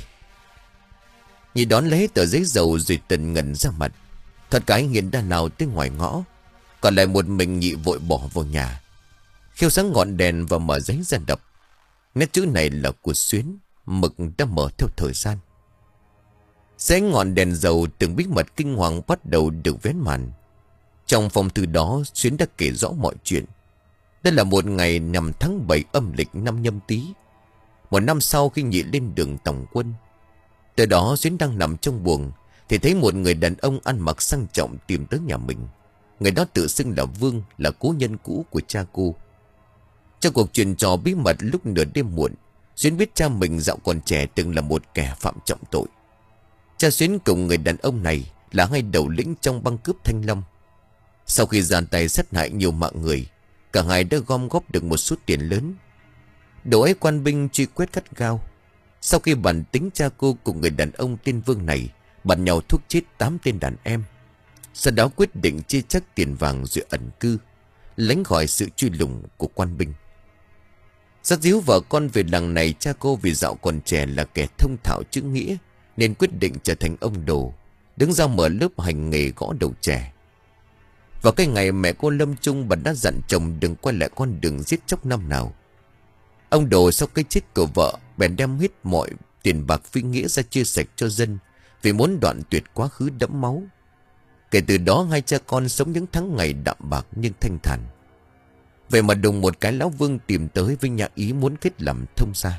Nhị đón lấy tờ giấy dầu rồi tần ngần ra mặt. Thật cái Hiền đã nào tới ngoài ngõ. Còn lại một mình Nhị vội bỏ vào nhà. Khiêu sáng ngọn đèn và mở giấy ra đọc. Nét chữ này là của Xuyến. Mực đã mở theo thời gian. Dưới ngọn đèn dầu, từng bí mật kinh hoàng bắt đầu được vén màn. Trong phòng thư đó, Xuyến đã kể rõ mọi chuyện. Đây là một ngày nằm tháng bảy âm lịch năm Nhâm Tý. Một năm sau khi Nhị lên đường tổng quân. Từ đó Xuyến đang nằm trong buồng thì thấy một người đàn ông ăn mặc sang trọng tìm tới nhà mình. Người đó tự xưng là Vương, là cố nhân cũ của cha cô. Trong cuộc chuyện trò bí mật lúc nửa đêm muộn, Xuyến biết cha mình dạo còn trẻ từng là một kẻ phạm trọng tội. Cha Xuyến cùng người đàn ông này là hai đầu lĩnh trong băng cướp Thanh Long. Sau khi ra tay sát hại nhiều mạng người, cả hai đã gom góp được một số tiền lớn. Đồ ấy quan binh truy quét gắt gao. Sau khi bàn tính, cha cô cùng người đàn ông tên Vương này bàn nhau thuốc chết tám tên đàn em. Sau đó quyết định chia chắc tiền vàng rồi ẩn cư, lánh khỏi sự truy lùng của quan binh. Dắt díu vợ con về làng này, cha cô vì dạo còn trẻ là kẻ thông thạo chữ nghĩa nên quyết định trở thành ông đồ, đứng ra mở lớp hành nghề gõ đầu trẻ. Vào cái ngày mẹ cô lâm chung, bà đã dặn chồng đừng quay lại con đường giết chóc năm nào. Ông đồ sau cái chết của vợ bèn đem hết mọi tiền bạc phi nghĩa ra chia sạch cho dân, vì muốn đoạn tuyệt quá khứ đẫm máu. Kể từ đó hai cha con sống những tháng ngày đạm bạc nhưng thanh thản. Vậy mà đùng một cái lão Vương tìm tới với nhà ý muốn kết làm thông gia.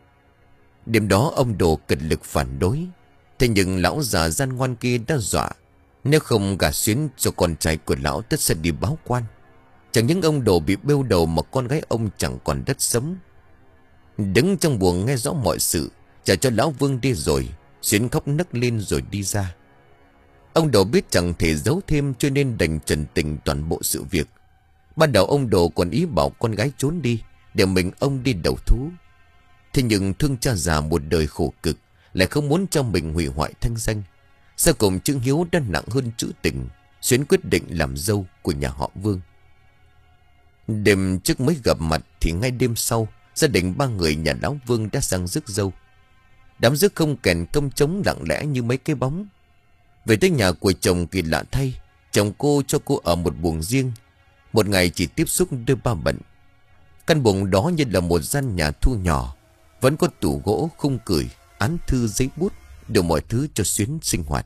Đêm đó ông đồ cực lực phản đối. Thế nhưng lão già gian ngoan kia đã dọa, nếu không gả Xuyến cho con trai của lão tất sẽ đi báo quan. Chẳng những ông đồ bị bêu đầu mà con gái ông chẳng còn đất sống. Đứng trong buồng nghe rõ mọi sự, trả cho lão Vương đi rồi, Xuyến khóc nấc lên rồi đi ra. Ông đồ biết chẳng thể giấu thêm cho nên đành trần tình toàn bộ sự việc. Ban đầu ông đồ còn ý bảo con gái trốn đi để mình ông đi đầu thú. Thế nhưng thương cha già một đời khổ cực, lại không muốn cho mình hủy hoại thanh danh. Sau cùng chữ hiếu đã nặng hơn chữ tình, Xuyến quyết định làm dâu của nhà họ Vương. Đêm trước mới gặp mặt thì ngay đêm sau, gia đình ba người nhà lão Vương đã sang rước dâu. Đám rước không kèn công trống lặng lẽ như mấy cái bóng. Về tới nhà của chồng kỳ lạ thay, chồng cô cho cô ở một buồng riêng, một ngày chỉ tiếp xúc đôi ba bận. Căn buồng đó như là một gian nhà thu nhỏ, vẫn có tủ gỗ, khung cửi, án thư, giấy bút, đủ mọi thứ cho Xuyến sinh hoạt.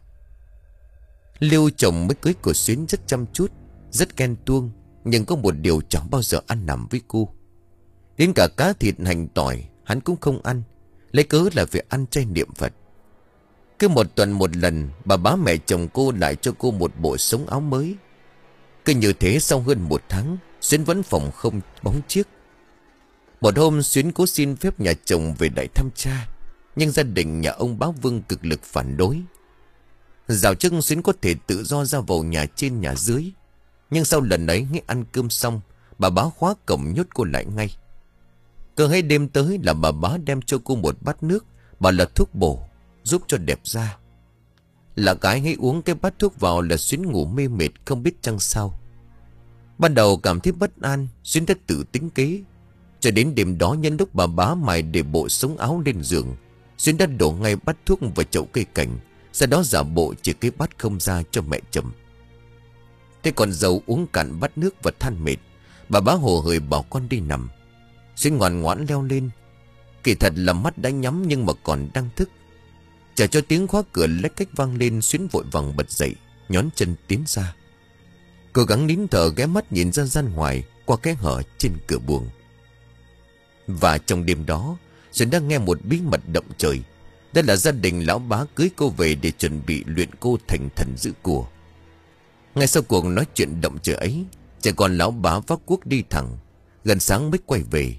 Liêu chồng mới cưới của Xuyến rất chăm chút, rất ghen tuông, nhưng có một điều chẳng bao giờ ăn nằm với cô. Đến cả cá thịt hành tỏi hắn cũng không ăn, lấy cớ là việc ăn chay niệm Phật. Cứ một tuần một lần, bà bá mẹ chồng cô lại cho cô một bộ sống áo mới. Cứ như thế sau hơn một tháng, Xuyến vẫn phòng không bóng chiếc. Một hôm Xuyến cố xin phép nhà chồng về đại thăm cha, nhưng gia đình nhà ông Bá Vương cực lực phản đối. Dạo trước Xuyến có thể tự do ra vào nhà trên nhà dưới, nhưng sau lần ấy nghe ăn cơm xong, bà bá khóa cổng nhốt cô lại ngay. Cứ hay đêm tới là bà bá đem cho cô một bát nước, bảo là thuốc bổ, giúp cho đẹp da. Là cái hay uống cái bát thuốc vào là Xuyến ngủ mê mệt không biết chăng sao. Ban đầu cảm thấy bất an, Xuyến đã tự tính kế. Cho đến đêm đó nhân lúc bà bá mài để bộ sống áo lên giường, Xuyến đã đổ ngay bát thuốc vào chậu cây cảnh, sau đó giả bộ chỉ cái bát không ra cho mẹ chồng. Thế còn dâu uống cạn bát nước và than mệt, bà bá hồ hởi bảo con đi nằm. Xuyến ngoan ngoãn leo lên. Kỳ thật là mắt đã nhắm nhưng mà còn đang thức. Chờ cho tiếng khóa cửa lách cách vang lên, Xuyến vội vàng bật dậy, nhón chân tiến ra. Cố gắng nín thở ghé mắt nhìn ra gian ngoài qua cái hở trên cửa buồng. Và trong đêm đó, Xuyến đã nghe một bí mật động trời. Đó là gia đình lão bá cưới cô về để chuẩn bị luyện cô thành thần giữ của. Ngay sau cuộc nói chuyện động trời ấy, trẻ con lão bá vác cuốc đi thẳng, gần sáng mới quay về.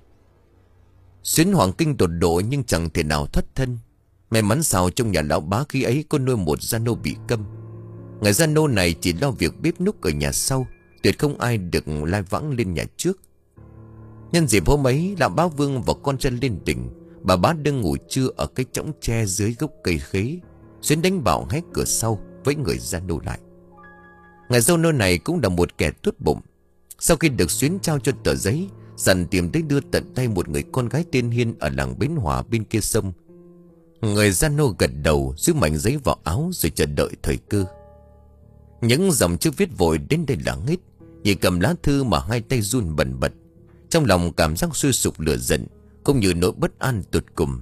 Xuyến hoàng kinh tột độ nhưng chẳng thể nào thoát thân. May mắn sao trong nhà lão bá khi ấy có nuôi một gia nô bị câm. Người gia nô này chỉ lo việc bếp núc ở nhà sau, tuyệt không ai được lai vãng lên nhà trước. Nhân dịp hôm ấy, lão bá Vương và con trai lên tỉnh. Bà bá đang ngủ trưa ở cái chõng tre dưới gốc cây khế. Xuyến đánh bảo hé cửa sau với người gia nô lại. Người dâu nô này cũng là một kẻ tốt bụng. Sau khi được Xuyến trao cho tờ giấy, dặn tìm tới đưa tận tay một người con gái tên Hiên ở làng Bến Hòa bên kia sông. Người gia nô gật đầu, giữ mảnh giấy vào áo rồi chờ đợi thời cơ. Những dòng chữ viết vội đến đây là hết. Chỉ cầm lá thư mà hai tay run bần bật, trong lòng cảm giác sôi sục lửa giận cũng như nỗi bất an tột cùng.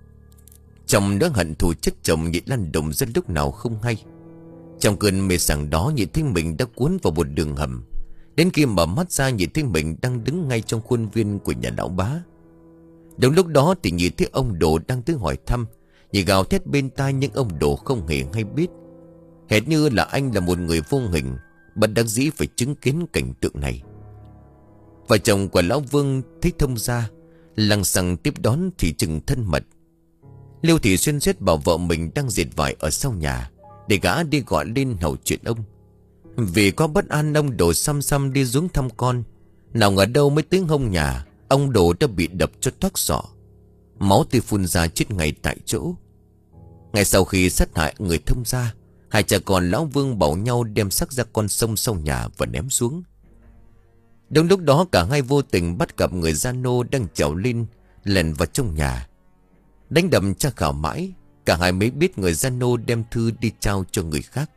Chồng đã hận thù chất chồng nhị lăn đồng rất lúc nào không hay. Trong cơn mê sảng đó, nhị thấy mình đã cuốn vào một đường hầm. Đến khi mở mắt ra, nhị thấy mình đang đứng ngay trong khuôn viên của nhà lão bá. Đúng lúc đó thì nhị thấy ông Đồ đang tới hỏi thăm. Nhị gào thét bên tai nhưng ông Đồ không hề hay biết. Hệt như là anh là một người vô hình, bất đắc dĩ phải chứng kiến cảnh tượng này. Vợ chồng của lão Vương thấy thông gia, lăng xăng tiếp đón thì chừng thân mật. Liêu Thị Xuyên xét bảo vợ mình đang dệt vải ở sau nhà, để gã đi gọi lên hầu chuyện ông. Vì có bất an, ông Đồ xăm xăm đi xuống thăm con. Nào ngờ đâu mới tới hông nhà, ông Đồ đã bị đập cho thoát sọ, máu tươi phun ra chết ngay tại chỗ. Ngay sau khi sát hại người thông gia, hai cha con lão Vương bảo nhau đem xác ra con sông sau nhà và ném xuống. Đúng lúc đó cả hai vô tình bắt gặp người gia nô đang trèo lên lèn vào trong nhà. Đánh đập tra khảo mãi, cả hai mới biết người gia nô đem thư đi trao cho người khác.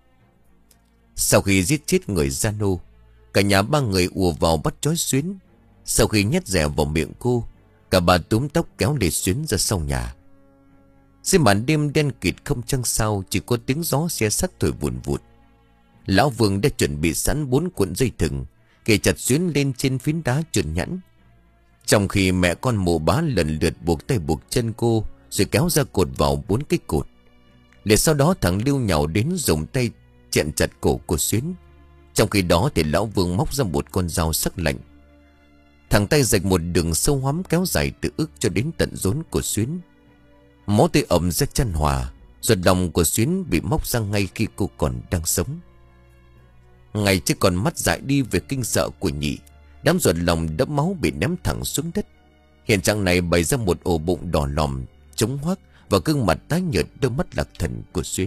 Sau khi giết chết người gia nô, cả nhà ba người ùa vào bắt trói Xuyến. Sau khi nhét dẻ vào miệng cô, cả bà túm tóc kéo lê Xuyến ra sau nhà. Trên màn đêm đen kịt không trăng sao, chỉ có tiếng gió xe sắt thổi vùn vụt. Lão Vương đã chuẩn bị sẵn bốn cuộn dây thừng, kề chặt Xuyến lên trên phiến đá chuẩn nhẵn. Trong khi mẹ con mụ bá lần lượt buộc tay buộc chân cô, rồi kéo ra cột vào bốn cái cột. Để sau đó thằng Lưu nhào đến dùng tay chẹn chặt cổ của Xuyến. Trong khi đó thì lão Vương móc ra một con dao sắc lạnh. Thằng tay rạch một đường sâu hoắm kéo dài từ ức cho đến tận rốn của Xuyến. Máu tươi ẩm ra chân hòa, ruột lòng của Xuyến bị móc ra ngay khi cô còn đang sống. Ngày chứ còn mắt dại đi về kinh sợ của nhị, đám ruột lòng đẫm máu bị ném thẳng xuống đất. Hiện trạng này bày ra một ổ bụng đỏ lòm, trống hoác và gương mặt tái nhợt, đôi mắt lạc thần của Xuyến.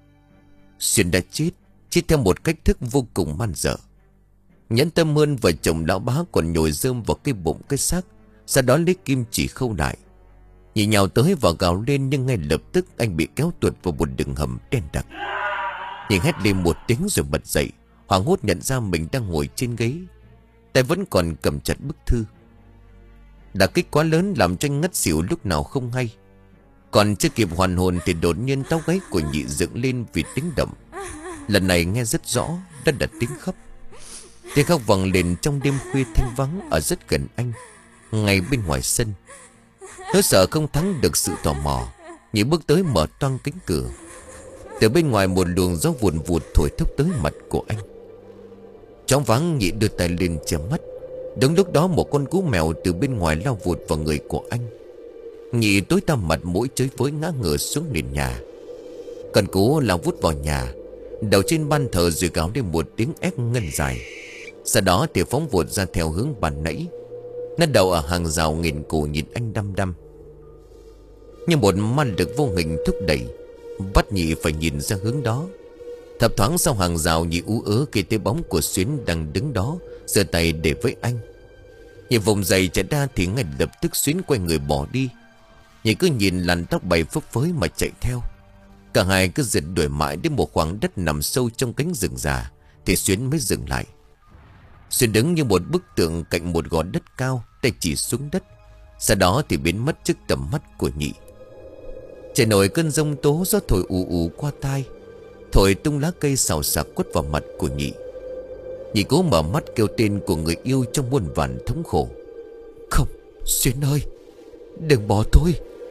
Xuyến đã chết, chết theo một cách thức vô cùng man dợ. Nhẫn tâm hơn, vợ chồng lão bá còn nhồi rơm vào cái bụng cái xác, sau đó lấy kim chỉ khâu lại. Nhị nhào tới và gào lên, nhưng ngay lập tức anh bị kéo tuột vào một đường hầm đen đặc. Nhị hét lên một tiếng rồi bật dậy, hoảng hốt nhận ra mình đang ngồi trên ghế, tay vẫn còn cầm chặt bức thư. Đả kích quá lớn làm cho anh ngất xỉu lúc nào không hay. Còn chưa kịp hoàn hồn thì đột nhiên tóc gáy của nhị dựng lên vì tiếng động. Lần này nghe rất rõ, đó là tiếng khóc. Tiếng khóc vang lên trong đêm khuya thanh vắng ở rất gần anh, ngay bên ngoài sân. Nỗi sợ không thắng được sự tò mò, Nhị bước tới mở toang cánh cửa. Từ bên ngoài một luồng gió vùn vụt thổi thốc tới mặt của anh. Choáng váng, Nhị đưa tay lên che mắt. Đúng lúc đó một con cú mèo từ bên ngoài lao vụt vào người của anh. Nhị tối tăm mặt mũi chới với ngã ngửa xuống nền nhà. Con cú lao vút vào nhà, đầu trên ban thờ rồi gào lên một tiếng ép ngân dài. Sau đó thì phóng vụt ra theo hướng ban nãy. Nó đậu ở hàng rào nghìn cổ nhìn anh đăm đăm. Như một ma lực vô hình thúc đẩy, bắt Nhị phải nhìn ra hướng đó. Thập thoáng sau hàng rào, Nhị ú ớ khi thấy bóng của Xuyến đang đứng đó, giơ tay để với anh. Nhị vùng dậy chạy ra thì ngay lập tức Xuyến quay người bỏ đi. Nhị cứ nhìn làn tóc bay phấp phới mà chạy theo. Cả hai cứ giật đuổi mãi đến một khoảng đất nằm sâu trong cánh rừng già thì Xuyến mới dừng lại. Xuyến đứng như một bức tượng cạnh một gò đất cao, tay chỉ xuống đất. Sau đó thì biến mất trước tầm mắt của Nhị. Trời nổi cơn giông tố, gió thổi ù ù qua tai, thổi tung lá cây xào xạc quất vào mặt của Nhị. Nhị cố mở mắt kêu tên của người yêu trong muôn vàn thống khổ. Không, Xuyến ơi, đừng bỏ tôi.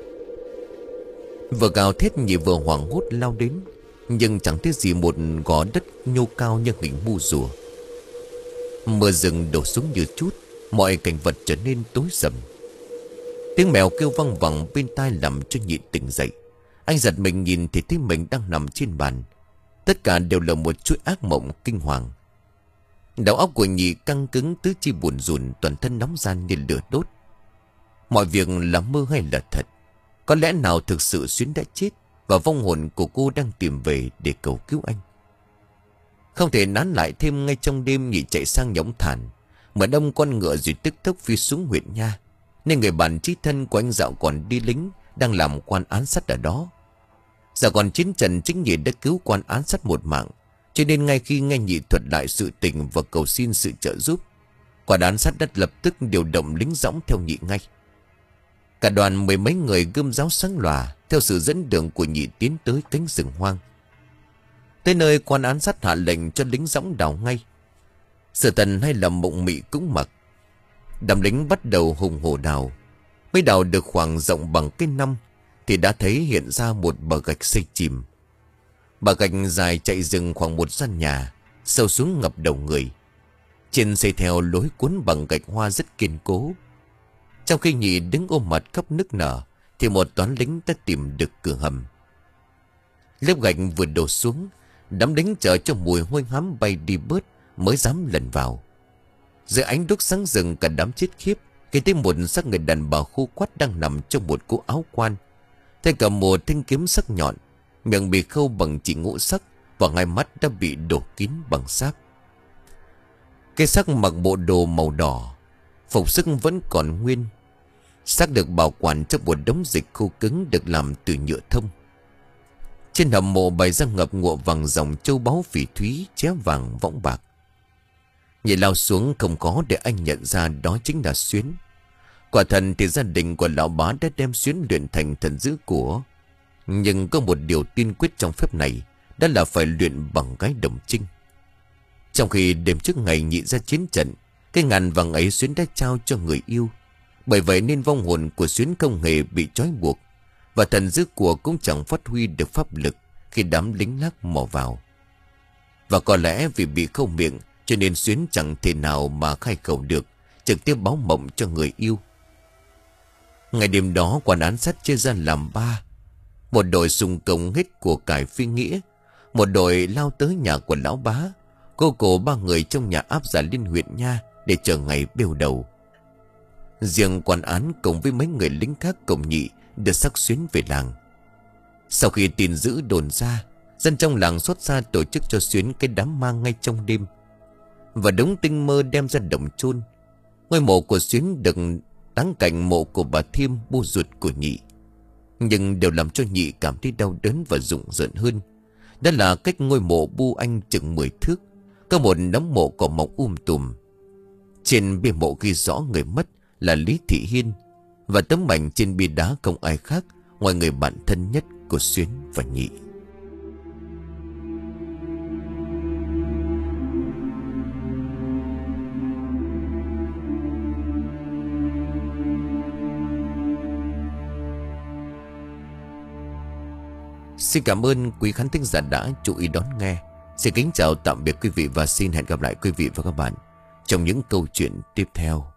Vừa gào thét, Nhị vừa hoảng hốt lao đến, nhưng chẳng thấy gì một gò đất nhô cao như hình mu rùa. Mưa rừng đổ xuống như chút, mọi cảnh vật trở nên tối sầm. Tiếng mèo kêu văng vẳng bên tai làm cho Nhị tỉnh dậy. Anh giật mình nhìn thì thấy mình đang nằm trên bàn. Tất cả đều là một chuỗi ác mộng kinh hoàng. Đầu óc của Nhị căng cứng, tứ chi buồn rùn, toàn thân nóng ran như lửa đốt. Mọi việc là mơ hay là thật? Có lẽ nào thực sự Xuyến đã chết và vong hồn của cô đang tìm về để cầu cứu anh? Không thể nán lại thêm, ngay trong đêm Nhị chạy sang Nhõng Thản, mở đông con ngựa rồi tức tốc phi xuống huyện Nha. Nên người bạn chí thân của anh dạo còn đi lính, đang làm quan án sắt ở đó. Dạo còn chiến trận, chính Nhị đã cứu quan án sắt một mạng, cho nên ngay khi nghe Nhị thuật lại sự tình và cầu xin sự trợ giúp, quan án sắt đã lập tức điều động lính dõng theo Nhị ngay. Cả đoàn mười mấy người gươm giáo sáng lòa theo sự dẫn đường của Nhị tiến tới cánh rừng hoang. Tới nơi, quan án sắt hạ lệnh cho lính dõng đào ngay. Sở Tần hay là Mộng Mị cũng mặc. Đám lính bắt đầu hùng hổ đào. Mới đào được khoảng rộng bằng cái năm thì đã thấy hiện ra một bờ gạch xây chìm. Bờ gạch dài chạy rừng khoảng một gian nhà, sâu xuống ngập đầu người. Trên xây theo lối cuốn bằng gạch hoa rất kiên cố. Trong khi Nhị đứng ôm mặt khóc nức nở thì một toán lính đã tìm được cửa hầm. Lớp gạch vừa đổ xuống, đám lính chờ cho mùi hôi hám bay đi bớt mới dám lần vào. Dưới ánh đuốc sáng rừng, cả đám chết khiếp khi thấy một xác người đàn bà khô quắt đang nằm trong một cỗ áo quan, tay cầm một thanh kiếm sắc nhọn, miệng bị khâu bằng chỉ ngũ sắc và hai mắt đã bị đổ kín bằng sáp. Cái xác mặc bộ đồ màu đỏ, phục sức vẫn còn nguyên. Xác được bảo quản trong một đống dịch khô cứng được làm từ nhựa thông. Trên hầm mộ bày ra ngập ngụa vàng dòng châu báu phỉ thúy, ché vàng võng bạc. Nhị lao xuống không có để anh nhận ra đó chính là Xuyến. Quả thần thì gia đình của lão bá đã đem Xuyến luyện thành thần dữ của. Nhưng có một điều tiên quyết trong phép này, đó là phải luyện bằng gái đồng trinh. Trong khi đêm trước ngày Nhị ra chiến trận, cái ngàn vàng ấy Xuyến đã trao cho người yêu. Bởi vậy nên vong hồn của Xuyến không hề bị trói buộc, và thần dữ của cũng chẳng phát huy được pháp lực khi đám lính lác mò vào. Và có lẽ vì bị khâu miệng cho nên Xuyến chẳng thể nào mà khai khẩu được, trực tiếp báo mộng cho người yêu. Ngày đêm đó, quan án sắt chia ra làm ba. Một đội xung công hết của cải phi nghĩa, một đội lao tới nhà của lão bá, cô cổ ba người trong nhà áp giải lên huyện Nha để chờ ngày bêu đầu. Riêng quan án cùng với mấy người lính khác cùng Nhị được xác Xuyến về làng. Sau khi tin dữ đồn ra, dân trong làng xót xa tổ chức cho Xuyến cái đám ma ngay trong đêm, và đống tinh mơ đem ra đồng chôn. Ngôi mộ của Xuyến được táng cạnh mộ của bà Thiêm, bu ruột của Nhị. Nhưng điều làm cho Nhị cảm thấy đau đớn và rụng rợn hơn, đó là cách ngôi mộ bu anh chừng mười thước, có một đống mộ cỏ mọc um tùm. Trên bia mộ ghi rõ người mất là Lý Thị Hiên, và tấm ảnh trên bia đá không ai khác ngoài người bạn thân nhất của Xuyến và Nhị. Xin cảm ơn quý khán thính giả đã chú ý đón nghe. Xin kính chào tạm biệt quý vị và xin hẹn gặp lại quý vị và các bạn trong những câu chuyện tiếp theo.